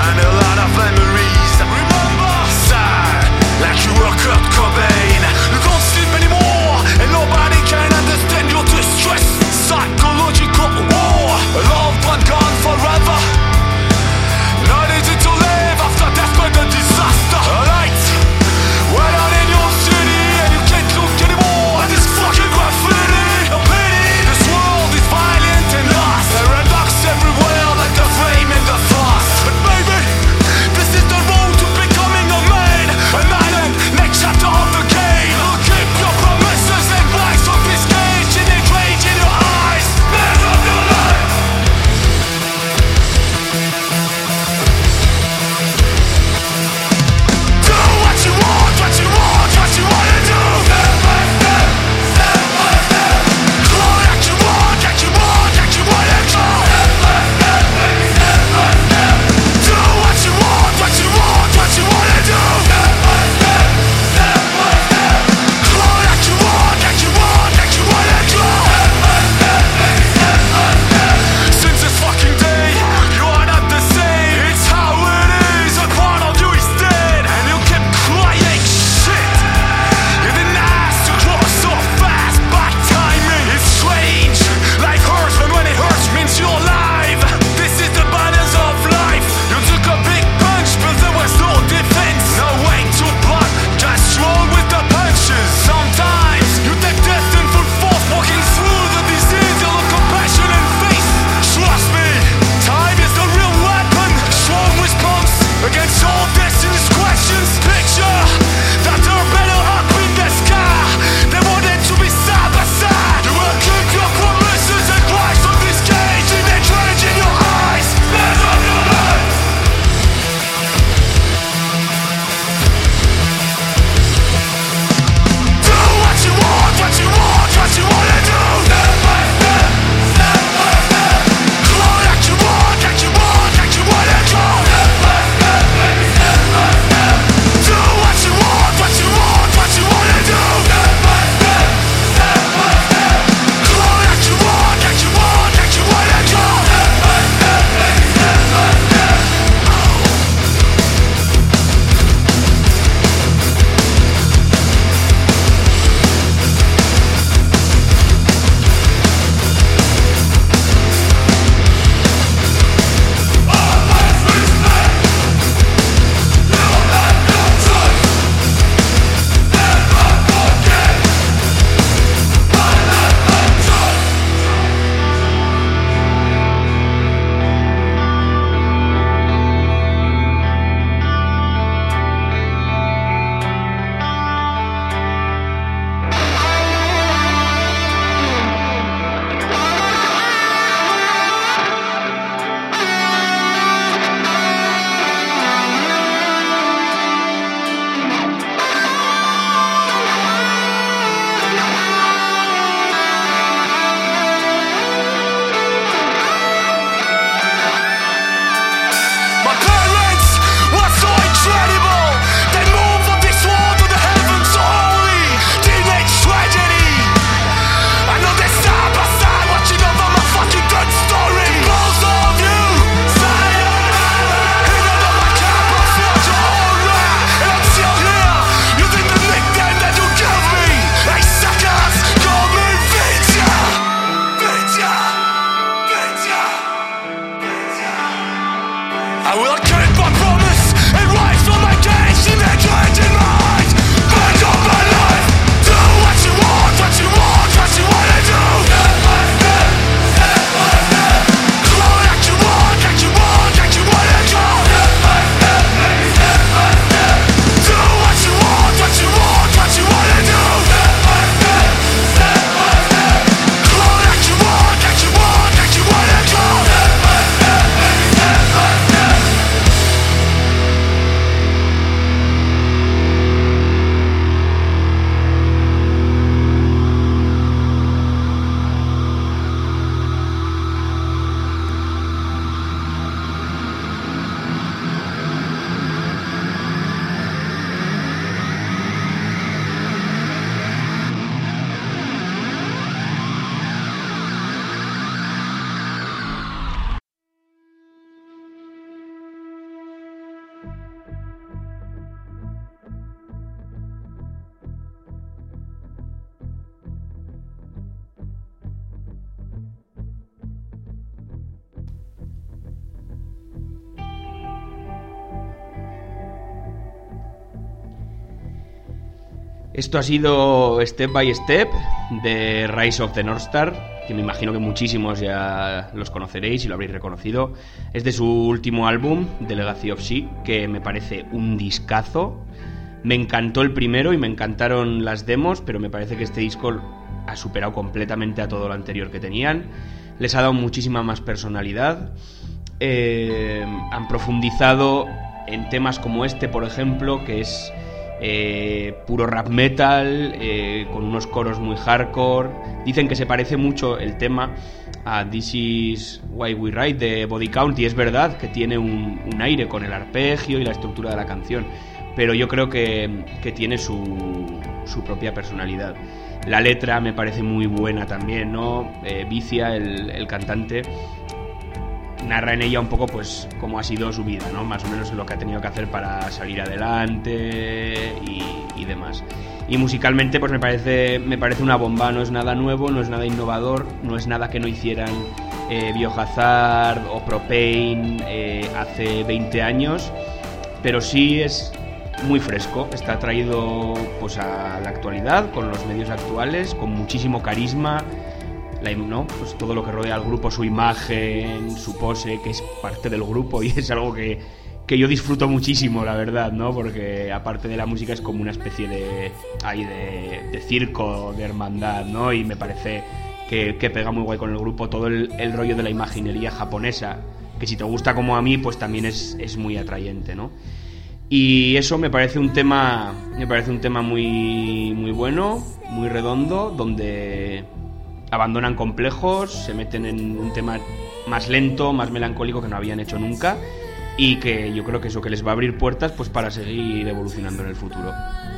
Speaker 2: Esto ha sido Step by Step de Rise of the North Star, que me imagino que muchísimos ya los conoceréis y lo habréis reconocido. Es de su último álbum, The Legacy of She, que me parece un discazo. Me encantó el primero y me encantaron las demos, pero me parece que este disco ha superado completamente a todo lo anterior que tenían. Les ha dado muchísima más personalidad. Han profundizado en temas como este, por ejemplo, que es puro rap metal, con unos coros muy hardcore. Dicen que se parece mucho el tema a This Is Why We Ride de Body Count, y es verdad que tiene un aire con el arpegio y la estructura de la canción, pero yo creo que tiene su propia personalidad. La letra me parece muy buena también, ¿no? Vicia, el cantante, narra en ella un poco pues cómo ha sido su vida, ¿no? Más o menos lo que ha tenido que hacer para salir adelante y demás. Y musicalmente pues me parece una bomba. No es nada nuevo, no es nada innovador, no es nada que no hicieran Biohazard o Propane hace 20 años, pero sí es muy fresco, está traído pues a la actualidad, con los medios actuales, con muchísimo carisma, ¿no? Pues todo lo que rodea al grupo, su imagen, su pose, que es parte del grupo, y es algo que yo disfruto muchísimo, la verdad, ¿no? Porque aparte de la música es como una especie de circo, de hermandad, ¿no? Y me parece que pega muy guay con el grupo todo el rollo de la imaginería japonesa, que si te gusta como a mí, pues también es muy atrayente, ¿no? Y eso me parece un tema muy, muy bueno, muy redondo, donde abandonan complejos, se meten en un tema más lento, más melancólico, que no habían hecho nunca, y que yo creo que eso que les va a abrir puertas pues para seguir evolucionando en el futuro.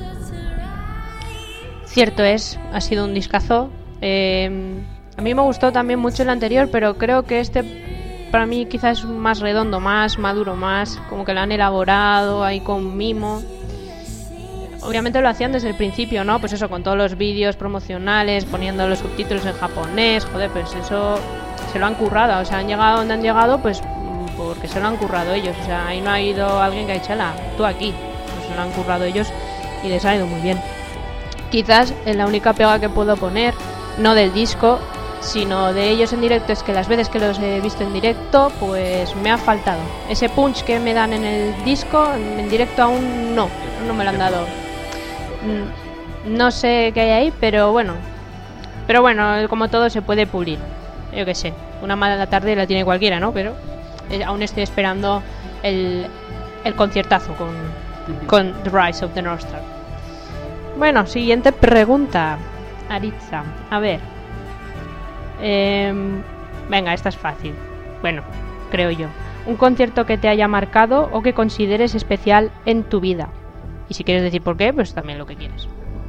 Speaker 1: Cierto es, ha sido un discazo. A mí me gustó también mucho el anterior, pero creo que este para mí quizás es más redondo, más maduro, más como que lo han elaborado ahí con mimo. Obviamente lo hacían desde el principio, ¿no? Pues eso, con todos los vídeos promocionales, poniendo los subtítulos en japonés. Joder, pues eso se lo han currado. O sea, han llegado donde han llegado pues porque se lo han currado ellos. O sea, ahí no ha ido alguien que ha dicho, tú aquí. Pues se lo han currado ellos y les ha ido muy bien. Quizás la única pega que puedo poner, no del disco, sino de ellos en directo, es que las veces que los he visto en directo pues me ha faltado ese punch que me dan en el disco. En directo aún no me lo han dado. No sé qué hay ahí, pero bueno, como todo se puede pulir. Yo qué sé, una mala tarde la tiene cualquiera, ¿no? Pero aún estoy esperando el conciertazo con The Rise of the North Star. Bueno, siguiente pregunta, Aritza. A ver, venga, esta es fácil. Bueno, creo yo. Un concierto que te haya marcado o que consideres especial en tu vida. Y si quieres decir por qué, pues también lo que quieres.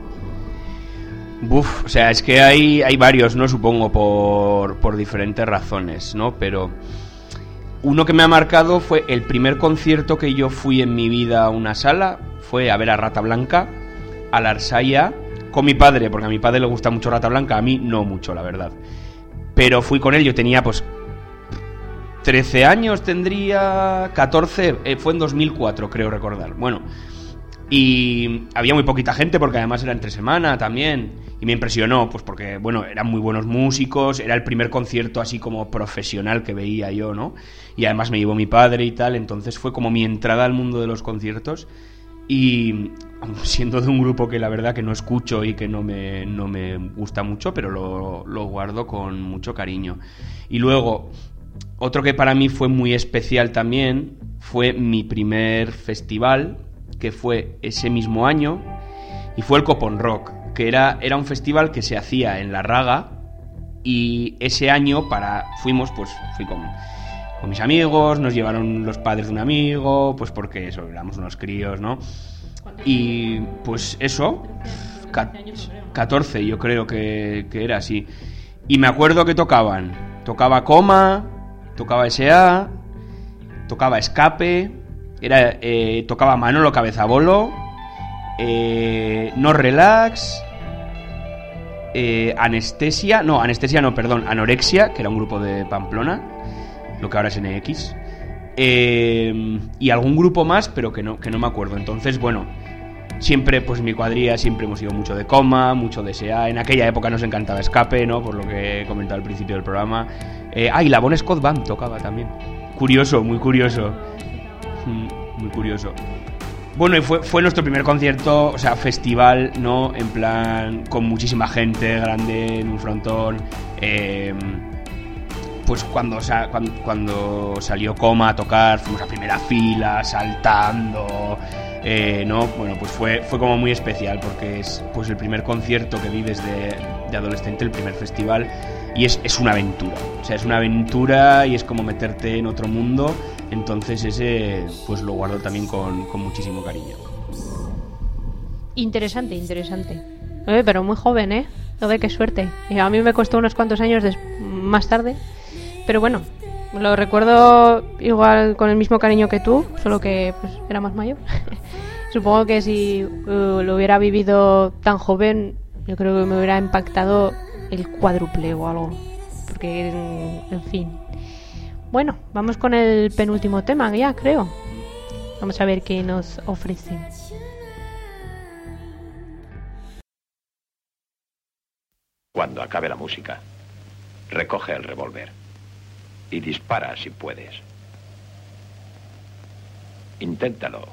Speaker 2: O sea, es que hay varios, ¿no? Supongo por diferentes razones, ¿no? Pero uno que me ha marcado fue el primer concierto que yo fui en mi vida a una sala. Fue a ver a Rata Blanca, a la Arsaya, con mi padre, porque a mi padre le gusta mucho Rata Blanca, a mí no mucho, la verdad. Pero fui con él, yo tenía pues 13 años, tendría 14, fue en 2004, creo recordar. Bueno, y había muy poquita gente porque además era entre semana también, y me impresionó pues porque bueno, eran muy buenos músicos, era el primer concierto así como profesional que veía yo, ¿no? Y además me llevó mi padre y tal, entonces fue como mi entrada al mundo de los conciertos. Y siendo de un grupo que la verdad que no escucho y que no me gusta mucho, pero lo guardo con mucho cariño. Y luego otro que para mí fue muy especial también fue mi primer festival, que fue ese mismo año, y fue el Copon Rock, que era un festival que se hacía en La Raga, y ese año fui con mis amigos, nos llevaron los padres de un amigo, pues porque eso, éramos unos críos, ¿no? Y pues eso, 14 yo creo que era así. Y me acuerdo que tocaba Coma, tocaba S.A., tocaba Escape, tocaba Manolo Cabezabolo, No Relax, Anorexia, que era un grupo de Pamplona, lo que ahora es NX, y algún grupo más, pero que no me acuerdo. Entonces, bueno, siempre, pues mi cuadrilla siempre hemos ido mucho de Coma, mucho de S.A. En aquella época nos encantaba Escape, ¿no? Por lo que he comentado al principio del programa. Y la Bon Scott Band tocaba también. Curioso, muy curioso. Muy curioso. Bueno, y fue nuestro primer concierto, o sea, festival, ¿no? En plan, con muchísima gente grande en un frontón. Pues cuando salió Coma a tocar, fuimos a primera fila, saltando, ¿no? Bueno, pues fue como muy especial porque es pues el primer concierto que vives de adolescente, el primer festival, y es una aventura. O sea, es una aventura y es como meterte en otro mundo. Entonces ese pues lo guardo también con muchísimo cariño.
Speaker 1: Interesante. Pero muy joven, ¿eh? Qué suerte. A mí me costó unos cuantos años más tarde. Pero bueno, lo recuerdo igual con el mismo cariño que tú, solo que pues era más mayor. Supongo que si lo hubiera vivido tan joven, yo creo que me hubiera impactado el cuádruple o algo. Porque, en fin. Bueno, vamos con el penúltimo tema ya, creo. Vamos a ver qué nos ofrece.
Speaker 5: Cuando acabe la música, recoge el revólver y dispara si puedes. Inténtalo.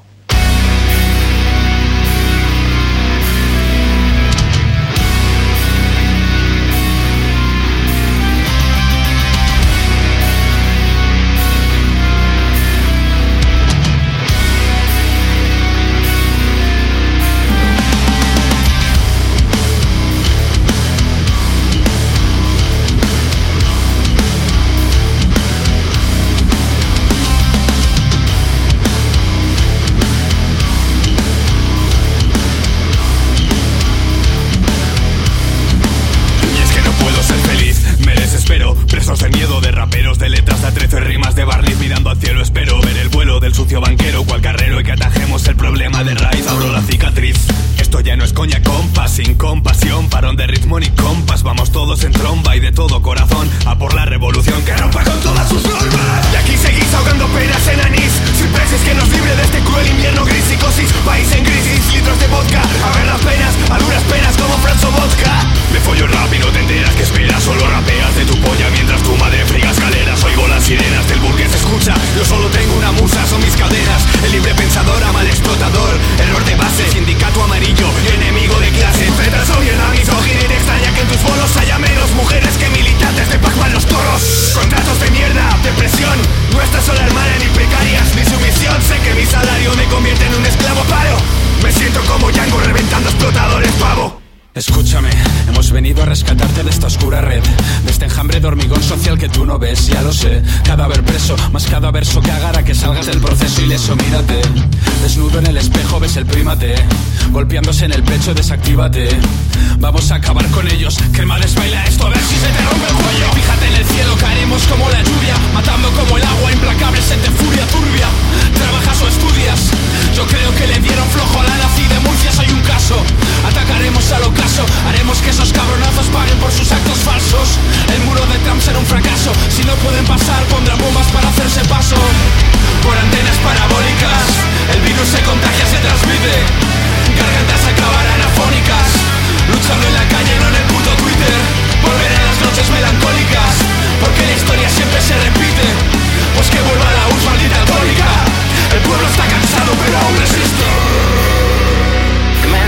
Speaker 6: El miedo de raperos, de letras de atrezo y rimas de barniz mirando al cielo. Espero ver el vuelo del sucio banquero, cual carrero, y que atajemos el problema de raíz. Abro la cicatriz. Esto ya no es coña, compas, sin compasión, parón de ritmo ni compas. Vamos todos en tromba y de todo corazón a por la revolución que rompa con todas sus normas. Y aquí seguís ahogando penas en anís, sin presis que nos libre de este cruel invierno gris. Psicosis, país en crisis, litros de vodka, a ver las penas, a duras penas como Franzo Vodka. Me follo el rap y no te enteras que esperas, solo rapeas de tu polla mientras tu madre friga escaleras. Oigo las sirenas del burgués, escucha, yo solo tengo una musa, son mis cadenas. El libre pensador ama al explotador, error de base, sindicato amarillo y enemigo de clase. Retraso y en la misoginia y te extraña que en tus bolos haya menos mujeres que militantes de Pac-Man los toros. Contratos de mierda, depresión, nuestras son la hermana ni precarias ni sumisión. Sé que mi salario me convierte en un esclavo, paro. Me siento como Django reventando explotadores, pavo.
Speaker 7: Escúchame, hemos venido a rescatarte de esta oscura red, de este enjambre de hormigón social que tú no ves, ya lo sé. Cadáver preso, más cada verso que haga que salgas del proceso ileso. Mírate, desnudo en el espejo ves el prímate, golpeándose en el pecho desactívate. Vamos a acabar con ellos, crema desbaila esto a ver si se te rompe el cuello. Fíjate en el cielo, caeremos como la lluvia, matando como el agua, implacable sed de furia turbia. ¿Trabajas o estudias? Yo creo que le dieron flojo a la nazi de Murcia, soy un caso. Atacaremos al ocaso, haremos que esos cabronazos paguen por sus actos falsos. El muro de Trump será un fracaso, si no pueden pasar pondrán bombas para hacerse paso. Por antenas parabólicas, el virus se contagia, se transmite. Gargantas acabarán afónicas, luchando en la calle, no en el puto Twitter. Volverán las noches melancólicas, porque la historia siempre se repite. Pues que vuelva la URSS, maldita alcohólica. El pueblo está cansado pero aún resiste.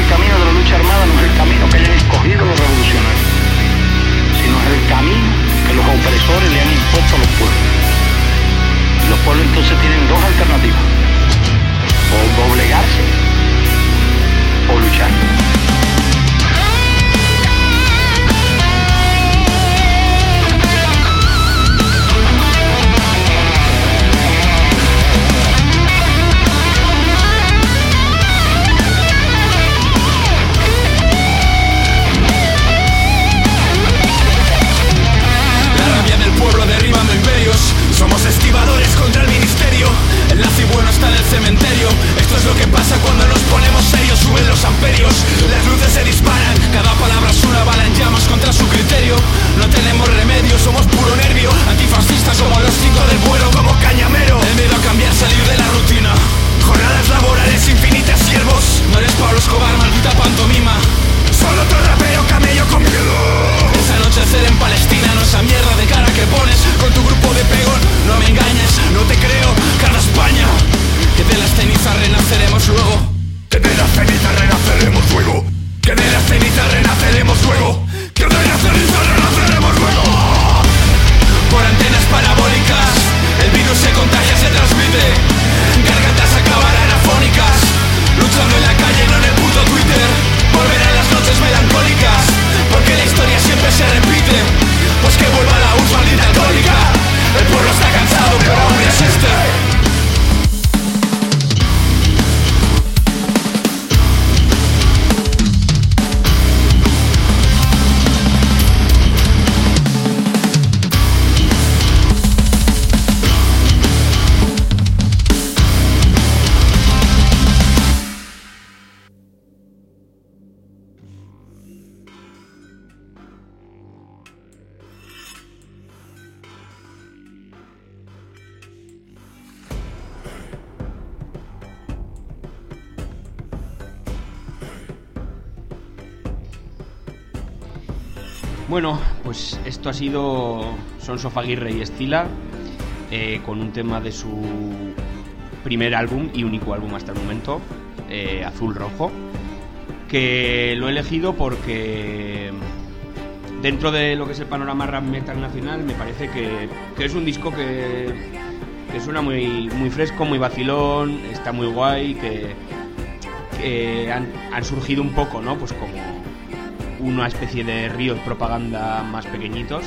Speaker 2: Bueno, pues esto ha sido Sons of Aguirre y Escila, con un tema de su primer álbum y único álbum hasta el momento, Azul Rojo, que lo he elegido porque dentro de lo que es el panorama rap metal nacional me parece que es un disco que suena muy, muy fresco, muy vacilón, está muy guay, que han surgido un poco, ¿no? Pues como una especie de ríos propaganda más pequeñitos,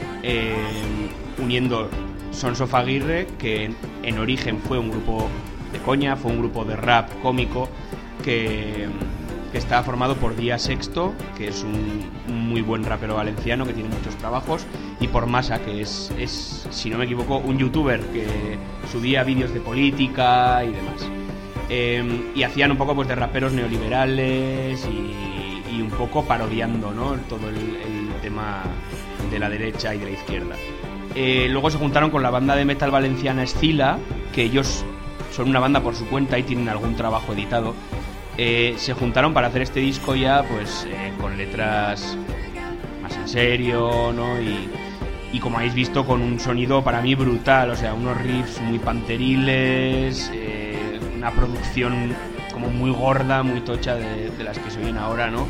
Speaker 2: uniendo Sons of Aguirre, que en origen fue un grupo de coña, fue un grupo de rap cómico que estaba formado por Día Sexto, que es un muy buen rapero valenciano que tiene muchos trabajos, y por Masa, que es, si no me equivoco, un youtuber que subía vídeos de política y demás. Y hacían un poco pues de raperos neoliberales y un poco parodiando, ¿no? Todo el tema de la derecha y de la izquierda. Luego se juntaron con la banda de metal valenciana Escila, que ellos son una banda por su cuenta y tienen algún trabajo editado. Se juntaron para hacer este disco ya pues con letras más en serio, ¿no? Y como habéis visto, con un sonido para mí brutal, o sea, unos riffs muy panteriles, una producción como muy gorda, muy tocha de las que se oyen ahora, ¿no?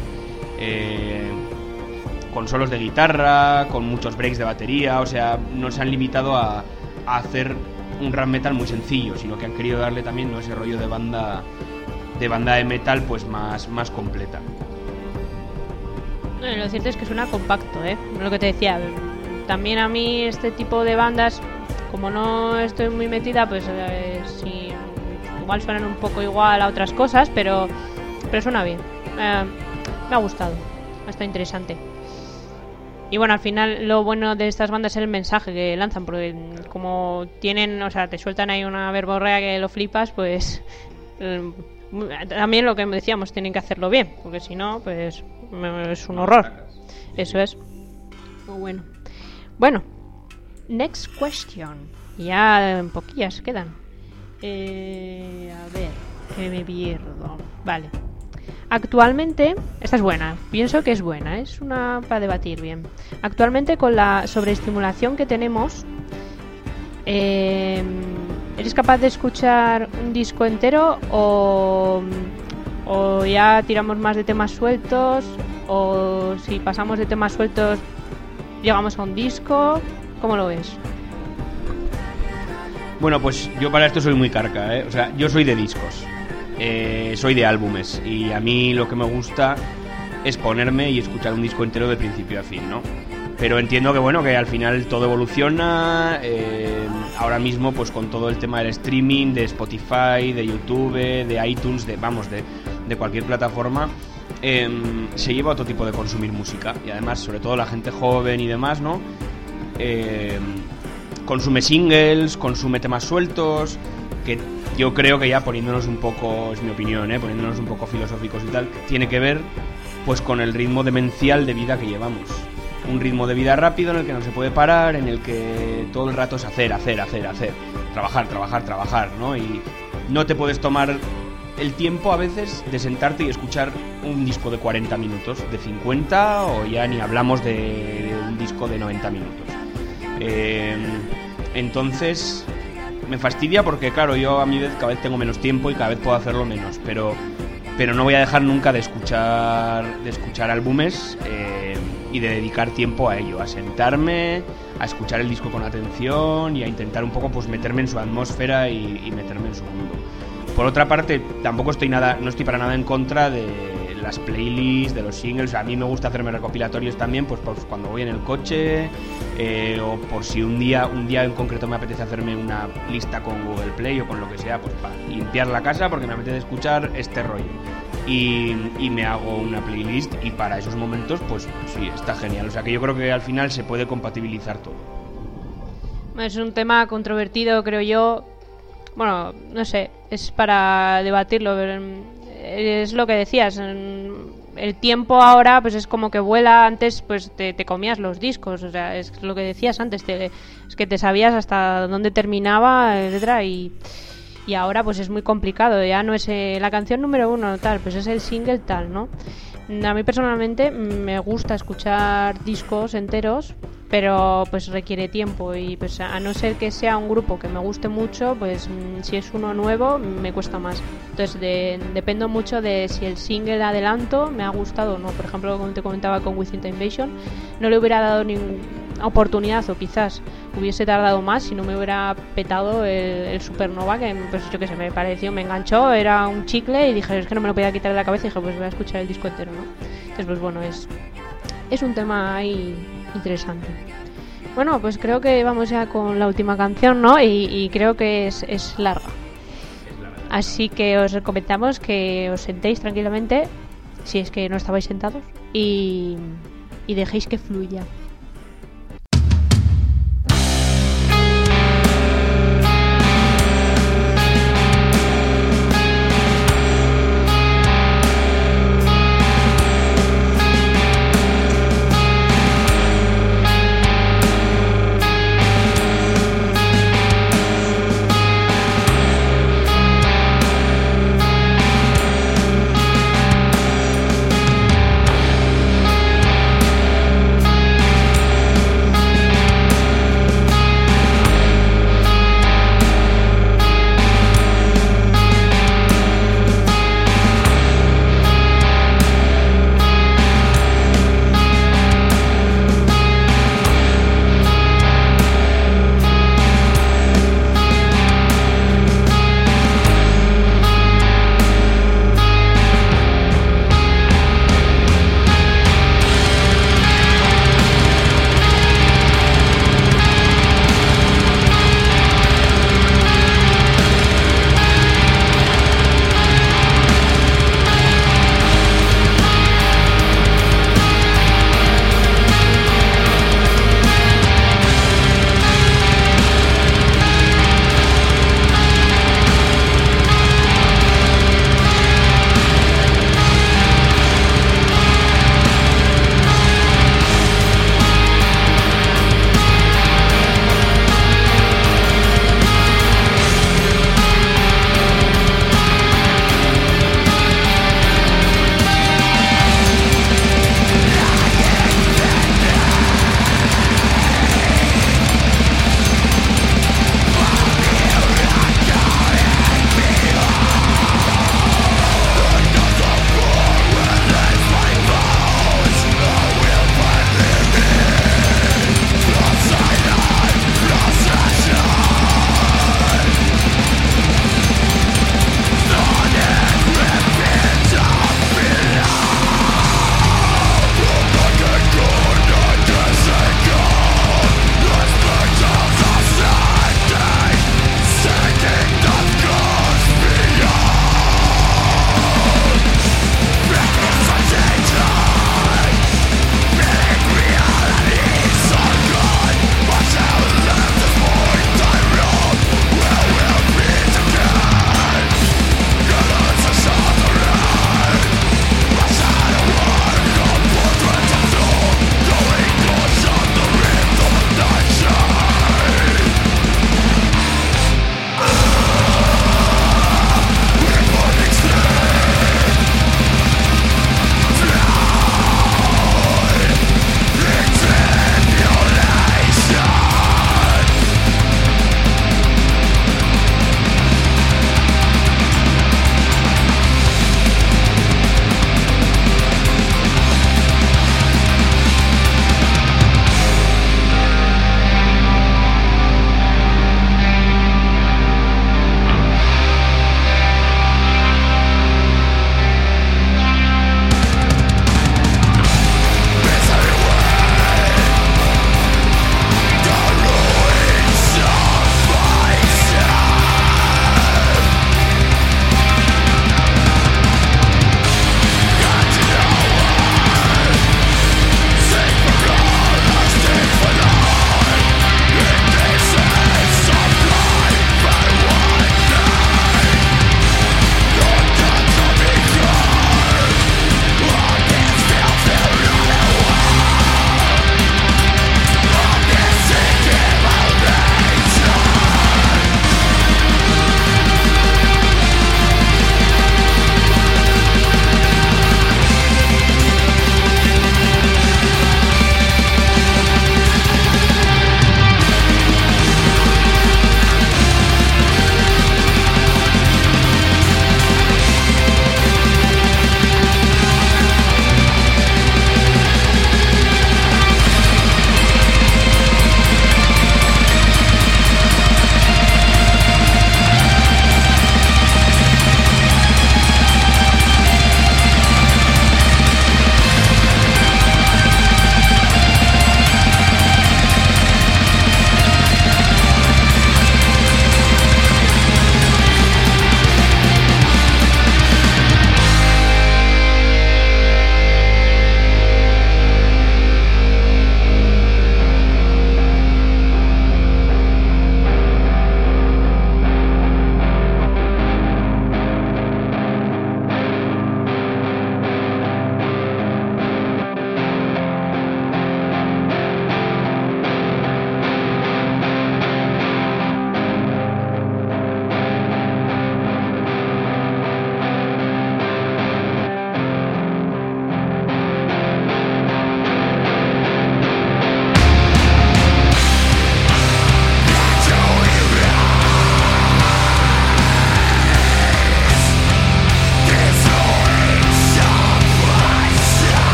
Speaker 2: Con solos de guitarra, con muchos breaks de batería, o sea, no se han limitado a hacer un rap metal muy sencillo, sino que han querido darle también, ¿no?, ese rollo de banda de metal pues más completa.
Speaker 1: Lo cierto es que suena compacto, lo que te decía. También a mí este tipo de bandas, como no estoy muy metida, pues sí, igual suenan un poco igual a otras cosas, pero suena bien. Me ha gustado, está interesante. Y bueno, al final lo bueno de estas bandas es el mensaje que lanzan, porque como tienen, o sea, te sueltan ahí una verborrea que lo flipas, pues también lo que decíamos, tienen que hacerlo bien, porque si no, pues es un horror. Eso es. Muy bueno, next question. Ya poquillas quedan. A ver, que me pierdo. Vale. Actualmente, esta es buena, pienso que es buena, es una para debatir bien. Actualmente, con la sobreestimulación que tenemos, ¿eres capaz de escuchar un disco entero o ya tiramos más de temas sueltos? ¿O si pasamos de temas sueltos llegamos a un disco? ¿Cómo lo ves?
Speaker 2: Bueno, pues yo para esto soy muy carca, O sea, yo soy de discos. Soy de álbumes y a mí lo que me gusta es ponerme y escuchar un disco entero de principio a fin, ¿no? Pero entiendo que bueno, que al final todo evoluciona. Ahora mismo pues con todo el tema del streaming, de Spotify, de YouTube, de iTunes, de cualquier plataforma, se lleva otro tipo de consumir música. Y además, sobre todo la gente joven y demás, ¿no? Consume singles, consume temas sueltos, que yo creo que ya poniéndonos un poco, es mi opinión, poniéndonos un poco filosóficos y tal, tiene que ver pues con el ritmo demencial de vida que llevamos. Un ritmo de vida rápido en el que no se puede parar, en el que todo el rato es hacer, trabajar, ¿no? Y no te puedes tomar el tiempo a veces de sentarte y escuchar un disco de 40 minutos, de 50, o ya ni hablamos de un disco de 90 minutos. Entonces me fastidia porque, claro, yo a mi vez cada vez tengo menos tiempo y cada vez puedo hacerlo menos, pero no voy a dejar nunca de escuchar álbumes y de dedicar tiempo a ello, a sentarme, a escuchar el disco con atención y a intentar un poco pues meterme en su atmósfera y meterme en su mundo. Por otra parte, tampoco no estoy para nada en contra de las playlists, de los singles. A mí me gusta hacerme recopilatorios también, pues cuando voy en el coche, o por si un día en concreto me apetece hacerme una lista con Google Play o con lo que sea, pues para limpiar la casa porque me apetece escuchar este rollo. Y me hago una playlist y para esos momentos, pues sí, está genial. O sea que yo creo que al final se puede compatibilizar todo.
Speaker 1: Es un tema controvertido, creo yo. Bueno, no sé, es para debatirlo, pero es lo que decías. El tiempo ahora pues es como que vuela. Antes pues te comías los discos, o sea, es lo que decías antes, es que te sabías hasta dónde terminaba, etcétera, y ahora pues es muy complicado. Ya no es la canción número 1 tal, pues es el single tal, ¿no? A mí personalmente me gusta escuchar discos enteros, pero pues requiere tiempo y pues a no ser que sea un grupo que me guste mucho, pues si es uno nuevo me cuesta más. Entonces dependo mucho de si el single adelanto me ha gustado o no. Por ejemplo, como te comentaba con Within the Invasion, no le hubiera dado ninguna oportunidad, o quizás hubiese tardado más si no me hubiera petado el Supernova, que pues yo que sé, me pareció, me enganchó, era un chicle y dije, es que no me lo podía quitar de la cabeza y dije, pues voy a escuchar el disco entero, ¿no? Entonces pues bueno, es un tema ahí interesante. Bueno, pues creo que vamos ya con la última canción, ¿no? Y creo que es larga. Así que os recomendamos que os sentéis tranquilamente, si es que no estabais sentados, y dejéis que fluya.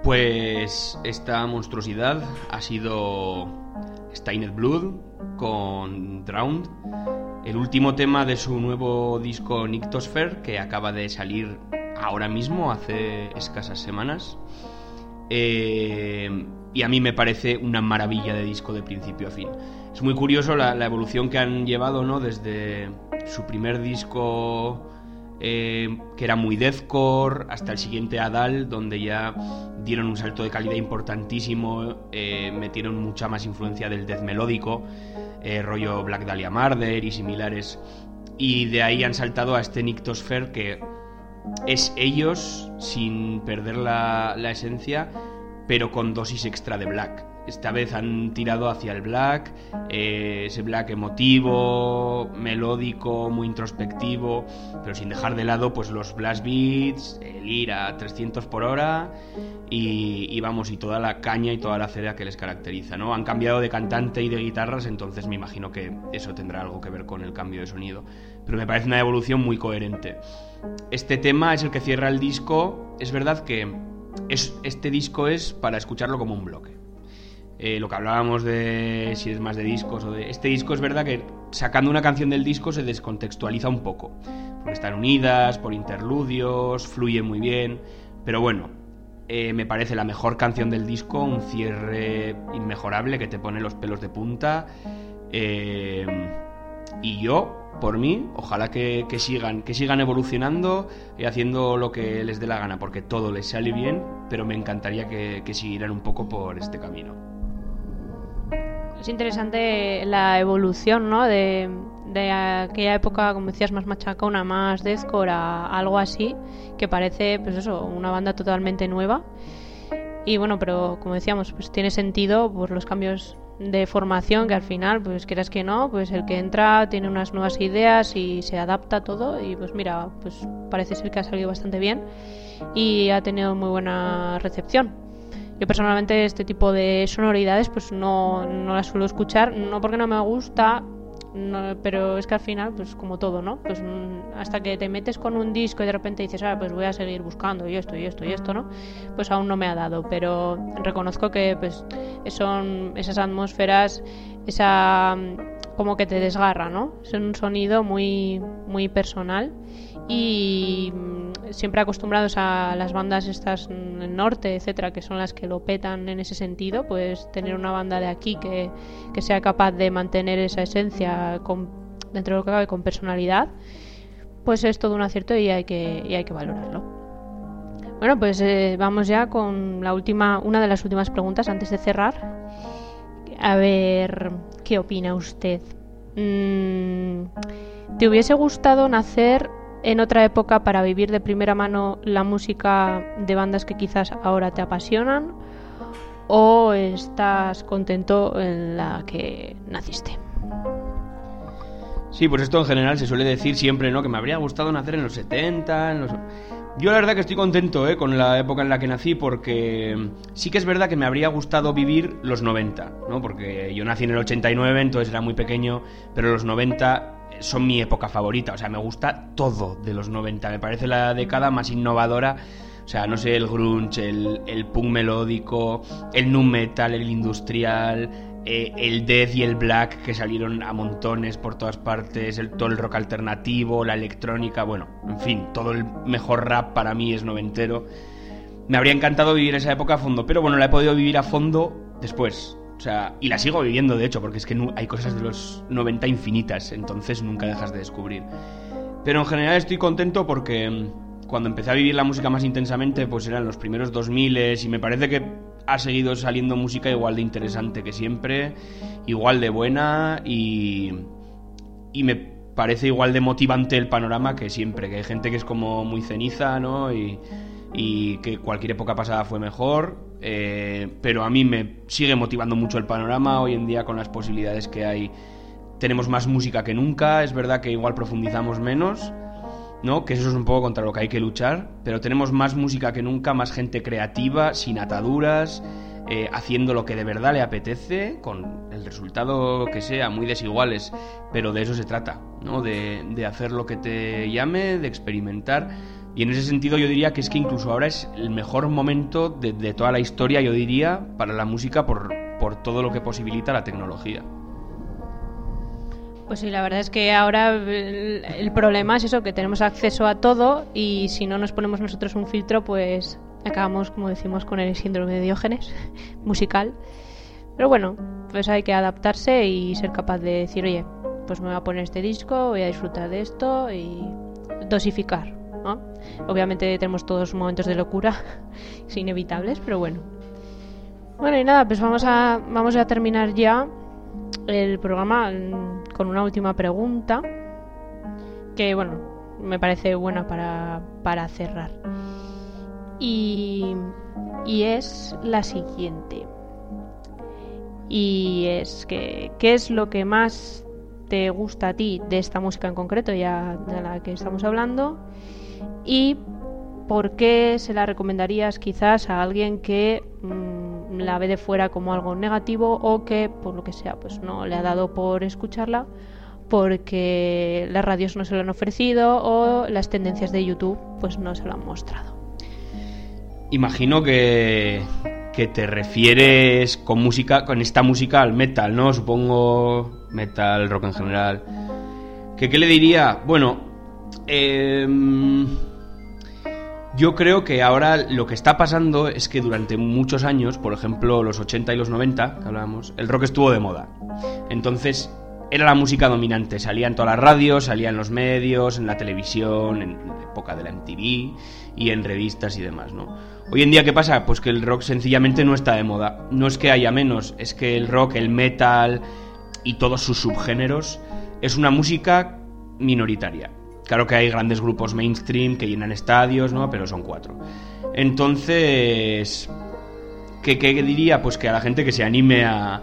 Speaker 2: Pues esta monstruosidad ha sido Stained Blood con Drowned, el último tema de su nuevo disco Nyctosphere, que acaba de salir ahora mismo, hace escasas semanas. Y a mí me parece una maravilla de disco de principio a fin. Es muy curioso la evolución que han llevado, ¿no? Desde su primer disco, que era muy deathcore, hasta el siguiente Adal, donde ya dieron un salto de calidad importantísimo, metieron mucha más influencia del death melódico, rollo Black Dahlia Murder y similares, y de ahí han saltado a este Nyctosphere, que es ellos sin perder la esencia, pero con dosis extra de black. Esta vez han tirado hacia el black, ese black emotivo, melódico, muy introspectivo, pero sin dejar de lado pues los blast beats, el ir a 300 por hora y vamos, y toda la caña y toda la cera que les caracteriza, ¿no? Han cambiado de cantante y de guitarras, entonces me imagino que eso tendrá algo que ver con el cambio de sonido, pero me parece una evolución muy coherente. Este tema es el que cierra el disco. Es verdad que este disco es para escucharlo como un bloque. Lo que hablábamos de si es más de discos o de... Este disco es verdad que sacando una canción del disco se descontextualiza un poco, porque están unidas por interludios, fluye muy bien, pero bueno, me parece la mejor canción del disco, un cierre inmejorable que te pone los pelos de punta, y yo, por mí, ojalá que sigan evolucionando y haciendo lo que les dé la gana, porque todo les sale bien, pero me encantaría que siguieran un poco por este camino.
Speaker 1: Es interesante la evolución, ¿no? De aquella época, como decías, más machacona, más deathcore, a algo así, que parece, pues eso, una banda totalmente nueva. Y bueno, pero como decíamos, pues tiene sentido por los cambios de formación, que al final, pues quieras que no, pues el que entra tiene unas nuevas ideas y se adapta a todo, y pues mira, pues parece ser que ha salido bastante bien y ha tenido muy buena recepción. Yo personalmente este tipo de sonoridades pues no las suelo escuchar, no porque no me gusta, no, pero es que al final, pues como todo, ¿no? Pues hasta que te metes con un disco y de repente dices, pues voy a seguir buscando y esto, ¿no? Pues aún no me ha dado, pero reconozco que pues son esas atmósferas, esa como que te desgarra, ¿no? Es un sonido muy, muy personal y siempre acostumbrados a las bandas estas en el norte, etcétera, que son las que lo petan en ese sentido, pues tener una banda de aquí que sea capaz de mantener esa esencia dentro de lo que cabe con personalidad, pues es todo un acierto y hay que valorarlo. Bueno, pues vamos ya con una de las últimas preguntas antes de cerrar. A ver, ¿qué opina usted? ¿Te hubiese gustado nacer en otra época para vivir de primera mano la música de bandas que quizás ahora te apasionan? ¿O estás contento en la que naciste?
Speaker 2: Sí, pues esto en general se suele decir siempre, ¿no? Que me habría gustado nacer en los 70, Yo la verdad que estoy contento con la época en la que nací, porque sí que es verdad que me habría gustado vivir los 90, ¿no? Porque yo nací en el 89, entonces era muy pequeño, pero los 90 son mi época favorita, o sea, me gusta todo de los 90, me parece la década más innovadora. O sea, no sé, el grunge, el punk melódico, el nu metal, el industrial, el death y el black que salieron a montones por todas partes, todo el rock alternativo, la electrónica, bueno, en fin, todo el mejor rap para mí es noventero. Me habría encantado vivir esa época a fondo, pero bueno, la he podido vivir a fondo después. O sea, y la sigo viviendo, de hecho, porque es que hay cosas de los 90 infinitas, entonces nunca dejas de descubrir. Pero en general estoy contento porque cuando empecé a vivir la música más intensamente, pues eran los primeros 2000 y me parece que ha seguido saliendo música igual de interesante que siempre, igual de buena y me parece igual de motivante el panorama que siempre, que hay gente que es como muy ceniza, ¿no? Y que cualquier época pasada fue mejor, pero a mí me sigue motivando mucho el panorama. Hoy en día, con las posibilidades que hay, tenemos más música que nunca. Es verdad que igual profundizamos menos, ¿no? Que eso es un poco contra lo que hay que luchar, pero tenemos más música que nunca, más gente creativa, sin ataduras, haciendo lo que de verdad le apetece, con el resultado que sea, muy desiguales, pero de eso se trata, ¿no? De hacer lo que te llame, de experimentar. Y en ese sentido yo diría que es que incluso ahora es el mejor momento de toda la historia, yo diría, para la música por todo lo que posibilita la tecnología.
Speaker 1: Pues sí, la verdad es que ahora el problema es eso, que tenemos acceso a todo y si no nos ponemos nosotros un filtro, pues acabamos, como decimos, con el síndrome de Diógenes musical. Pero bueno, pues hay que adaptarse y ser capaz de decir, oye, pues me voy a poner este disco, voy a disfrutar de esto y dosificar, ¿no? Obviamente tenemos todos momentos de locura, es inevitables, pero bueno. Bueno, y nada, pues vamos a terminar ya el programa con una última pregunta que, bueno, me parece buena para cerrar. Y es la siguiente. Y es que, ¿qué es lo que más te gusta a ti de esta música en concreto, ya de la que estamos hablando? ¿Y por qué se la recomendarías quizás a alguien que la ve de fuera como algo negativo o que, por lo que sea, pues no le ha dado por escucharla porque las radios no se lo han ofrecido o las tendencias de YouTube pues no se lo han mostrado?
Speaker 2: Imagino que te refieres con esta música al metal, ¿no? Supongo, metal, rock en general. ¿Qué le diría? Bueno, yo creo que ahora lo que está pasando es que durante muchos años, por ejemplo los 80 y los 90, que hablábamos, el rock estuvo de moda. Entonces era la música dominante, salía en todas las radios, salía en los medios, en la televisión, en la época de la MTV y en revistas y demás, ¿no? Hoy en día, ¿qué pasa? Pues que el rock sencillamente no está de moda. No es que haya menos, es que el rock, el metal y todos sus subgéneros es una música minoritaria. Claro que hay grandes grupos mainstream que llenan estadios, ¿no? Pero son 4. Entonces, ¿qué diría? Pues que a la gente que se anime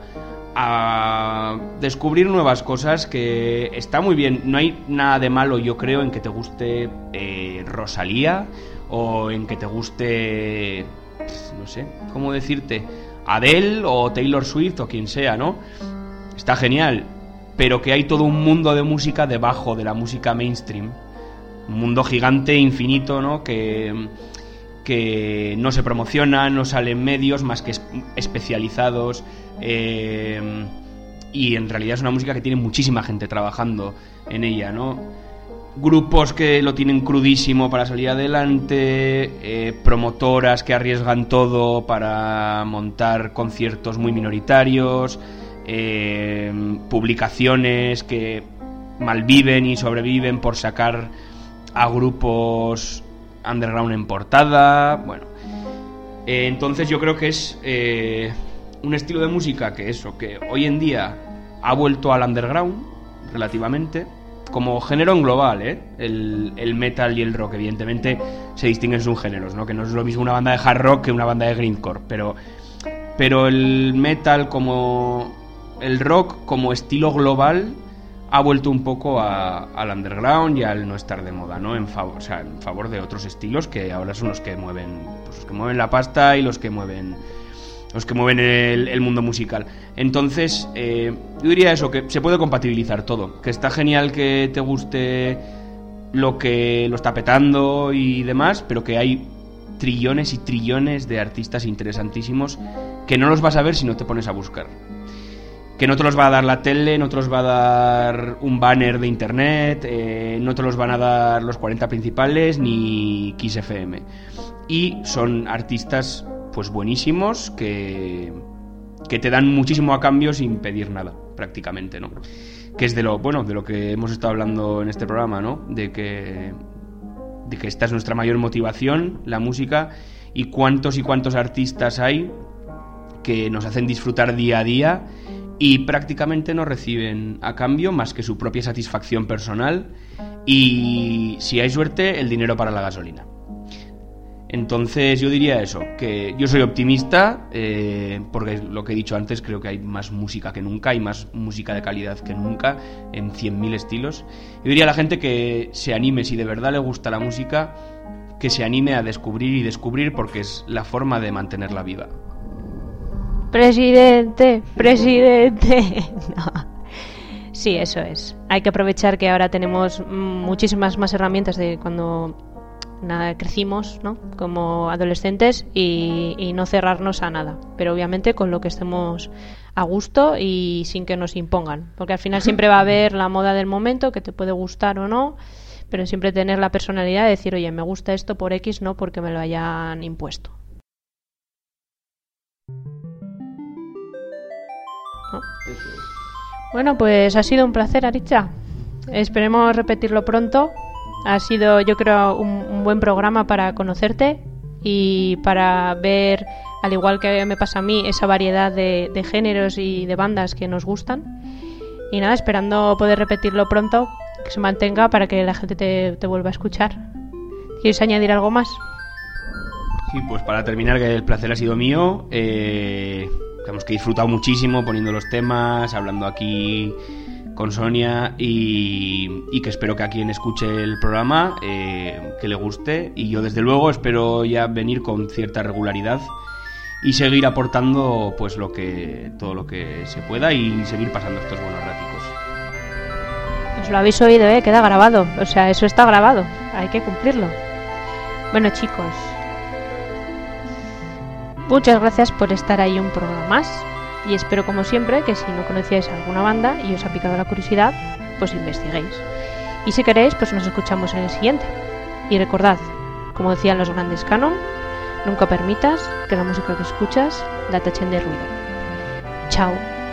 Speaker 2: a descubrir nuevas cosas, que está muy bien. No hay nada de malo, yo creo, en que te guste Rosalía o en que te guste, no sé, ¿cómo decirte? Adele o Taylor Swift o quien sea, ¿no? Está genial. Pero que hay todo un mundo de música debajo de la música mainstream, un mundo gigante, infinito, ¿no? Que no se promociona, no sale en medios más que especializados, y en realidad es una música que tiene muchísima gente trabajando en ella, ¿no? Grupos que lo tienen crudísimo para salir adelante, promotoras que arriesgan todo para montar conciertos muy minoritarios, publicaciones que malviven y sobreviven por sacar a grupos underground en portada. Bueno, entonces yo creo que es un estilo de música que hoy en día ha vuelto al underground relativamente como género en global, el metal y el rock evidentemente se distinguen subgéneros, ¿no? Que no es lo mismo una banda de hard rock que una banda de grindcore, pero el metal como el rock como estilo global ha vuelto un poco al underground y al no estar de moda, ¿no? En favor de otros estilos que ahora son los que mueven, pues los que mueven la pasta y los que mueven el mundo musical. Entonces, yo diría eso, que se puede compatibilizar todo, que está genial que te guste lo que lo está petando y demás, pero que hay trillones y trillones de artistas interesantísimos que no los vas a ver si no te pones a buscar. Que no te los va a dar la tele, no te los va a dar un banner de internet, no te los van a dar los 40 principales ni Kiss FM. Y son artistas pues buenísimos que te dan muchísimo a cambio sin pedir nada, prácticamente, ¿no? Que es de lo que hemos estado hablando en este programa, ¿no? De que esta es nuestra mayor motivación, la música, y cuántos artistas hay que nos hacen disfrutar día a día y prácticamente no reciben a cambio más que su propia satisfacción personal y, si hay suerte, el dinero para la gasolina. Entonces yo diría eso, que yo soy optimista, porque lo que he dicho antes, creo que hay más música que nunca, hay más música de calidad que nunca, en 100.000 estilos. Yo diría a la gente que se anime, si de verdad le gusta la música, que se anime a descubrir, porque es la forma de mantenerla viva.
Speaker 1: Presidente. No. Sí, eso es. Hay que aprovechar que ahora tenemos muchísimas más herramientas de cuando nada, crecimos, ¿no? Como adolescentes y no cerrarnos a nada, pero obviamente con lo que estemos a gusto y sin que nos impongan, porque al final siempre va a haber la moda del momento que te puede gustar o no, pero siempre tener la personalidad de decir, oye, me gusta esto por X, no porque me lo hayan impuesto, ¿no? Bueno, pues ha sido un placer, Aritza. Esperemos repetirlo pronto. Ha sido, yo creo, un buen programa para conocerte y para ver, al igual que me pasa a mí, esa variedad de géneros y de bandas que nos gustan. Y nada, esperando poder repetirlo pronto, que se mantenga para que la gente te vuelva a escuchar. ¿Quieres añadir algo más?
Speaker 2: Sí, pues para terminar, que el placer ha sido mío. Digamos que he disfrutado muchísimo poniendo los temas, hablando aquí con Sonia y que espero que a quien escuche el programa que le guste, y yo desde luego espero ya venir con cierta regularidad y seguir aportando pues todo lo que se pueda y seguir pasando estos buenos raticos.
Speaker 1: Pues lo habéis oído, queda grabado, o sea, eso está grabado, hay que cumplirlo. Bueno, chicos, muchas gracias por estar ahí un programa más. Y espero, como siempre, que si no conocíais alguna banda y os ha picado la curiosidad, pues investiguéis. Y si queréis, pues nos escuchamos en el siguiente. Y recordad, como decían los grandes canon, nunca permitas que la música que escuchas la tachen de ruido. Chao.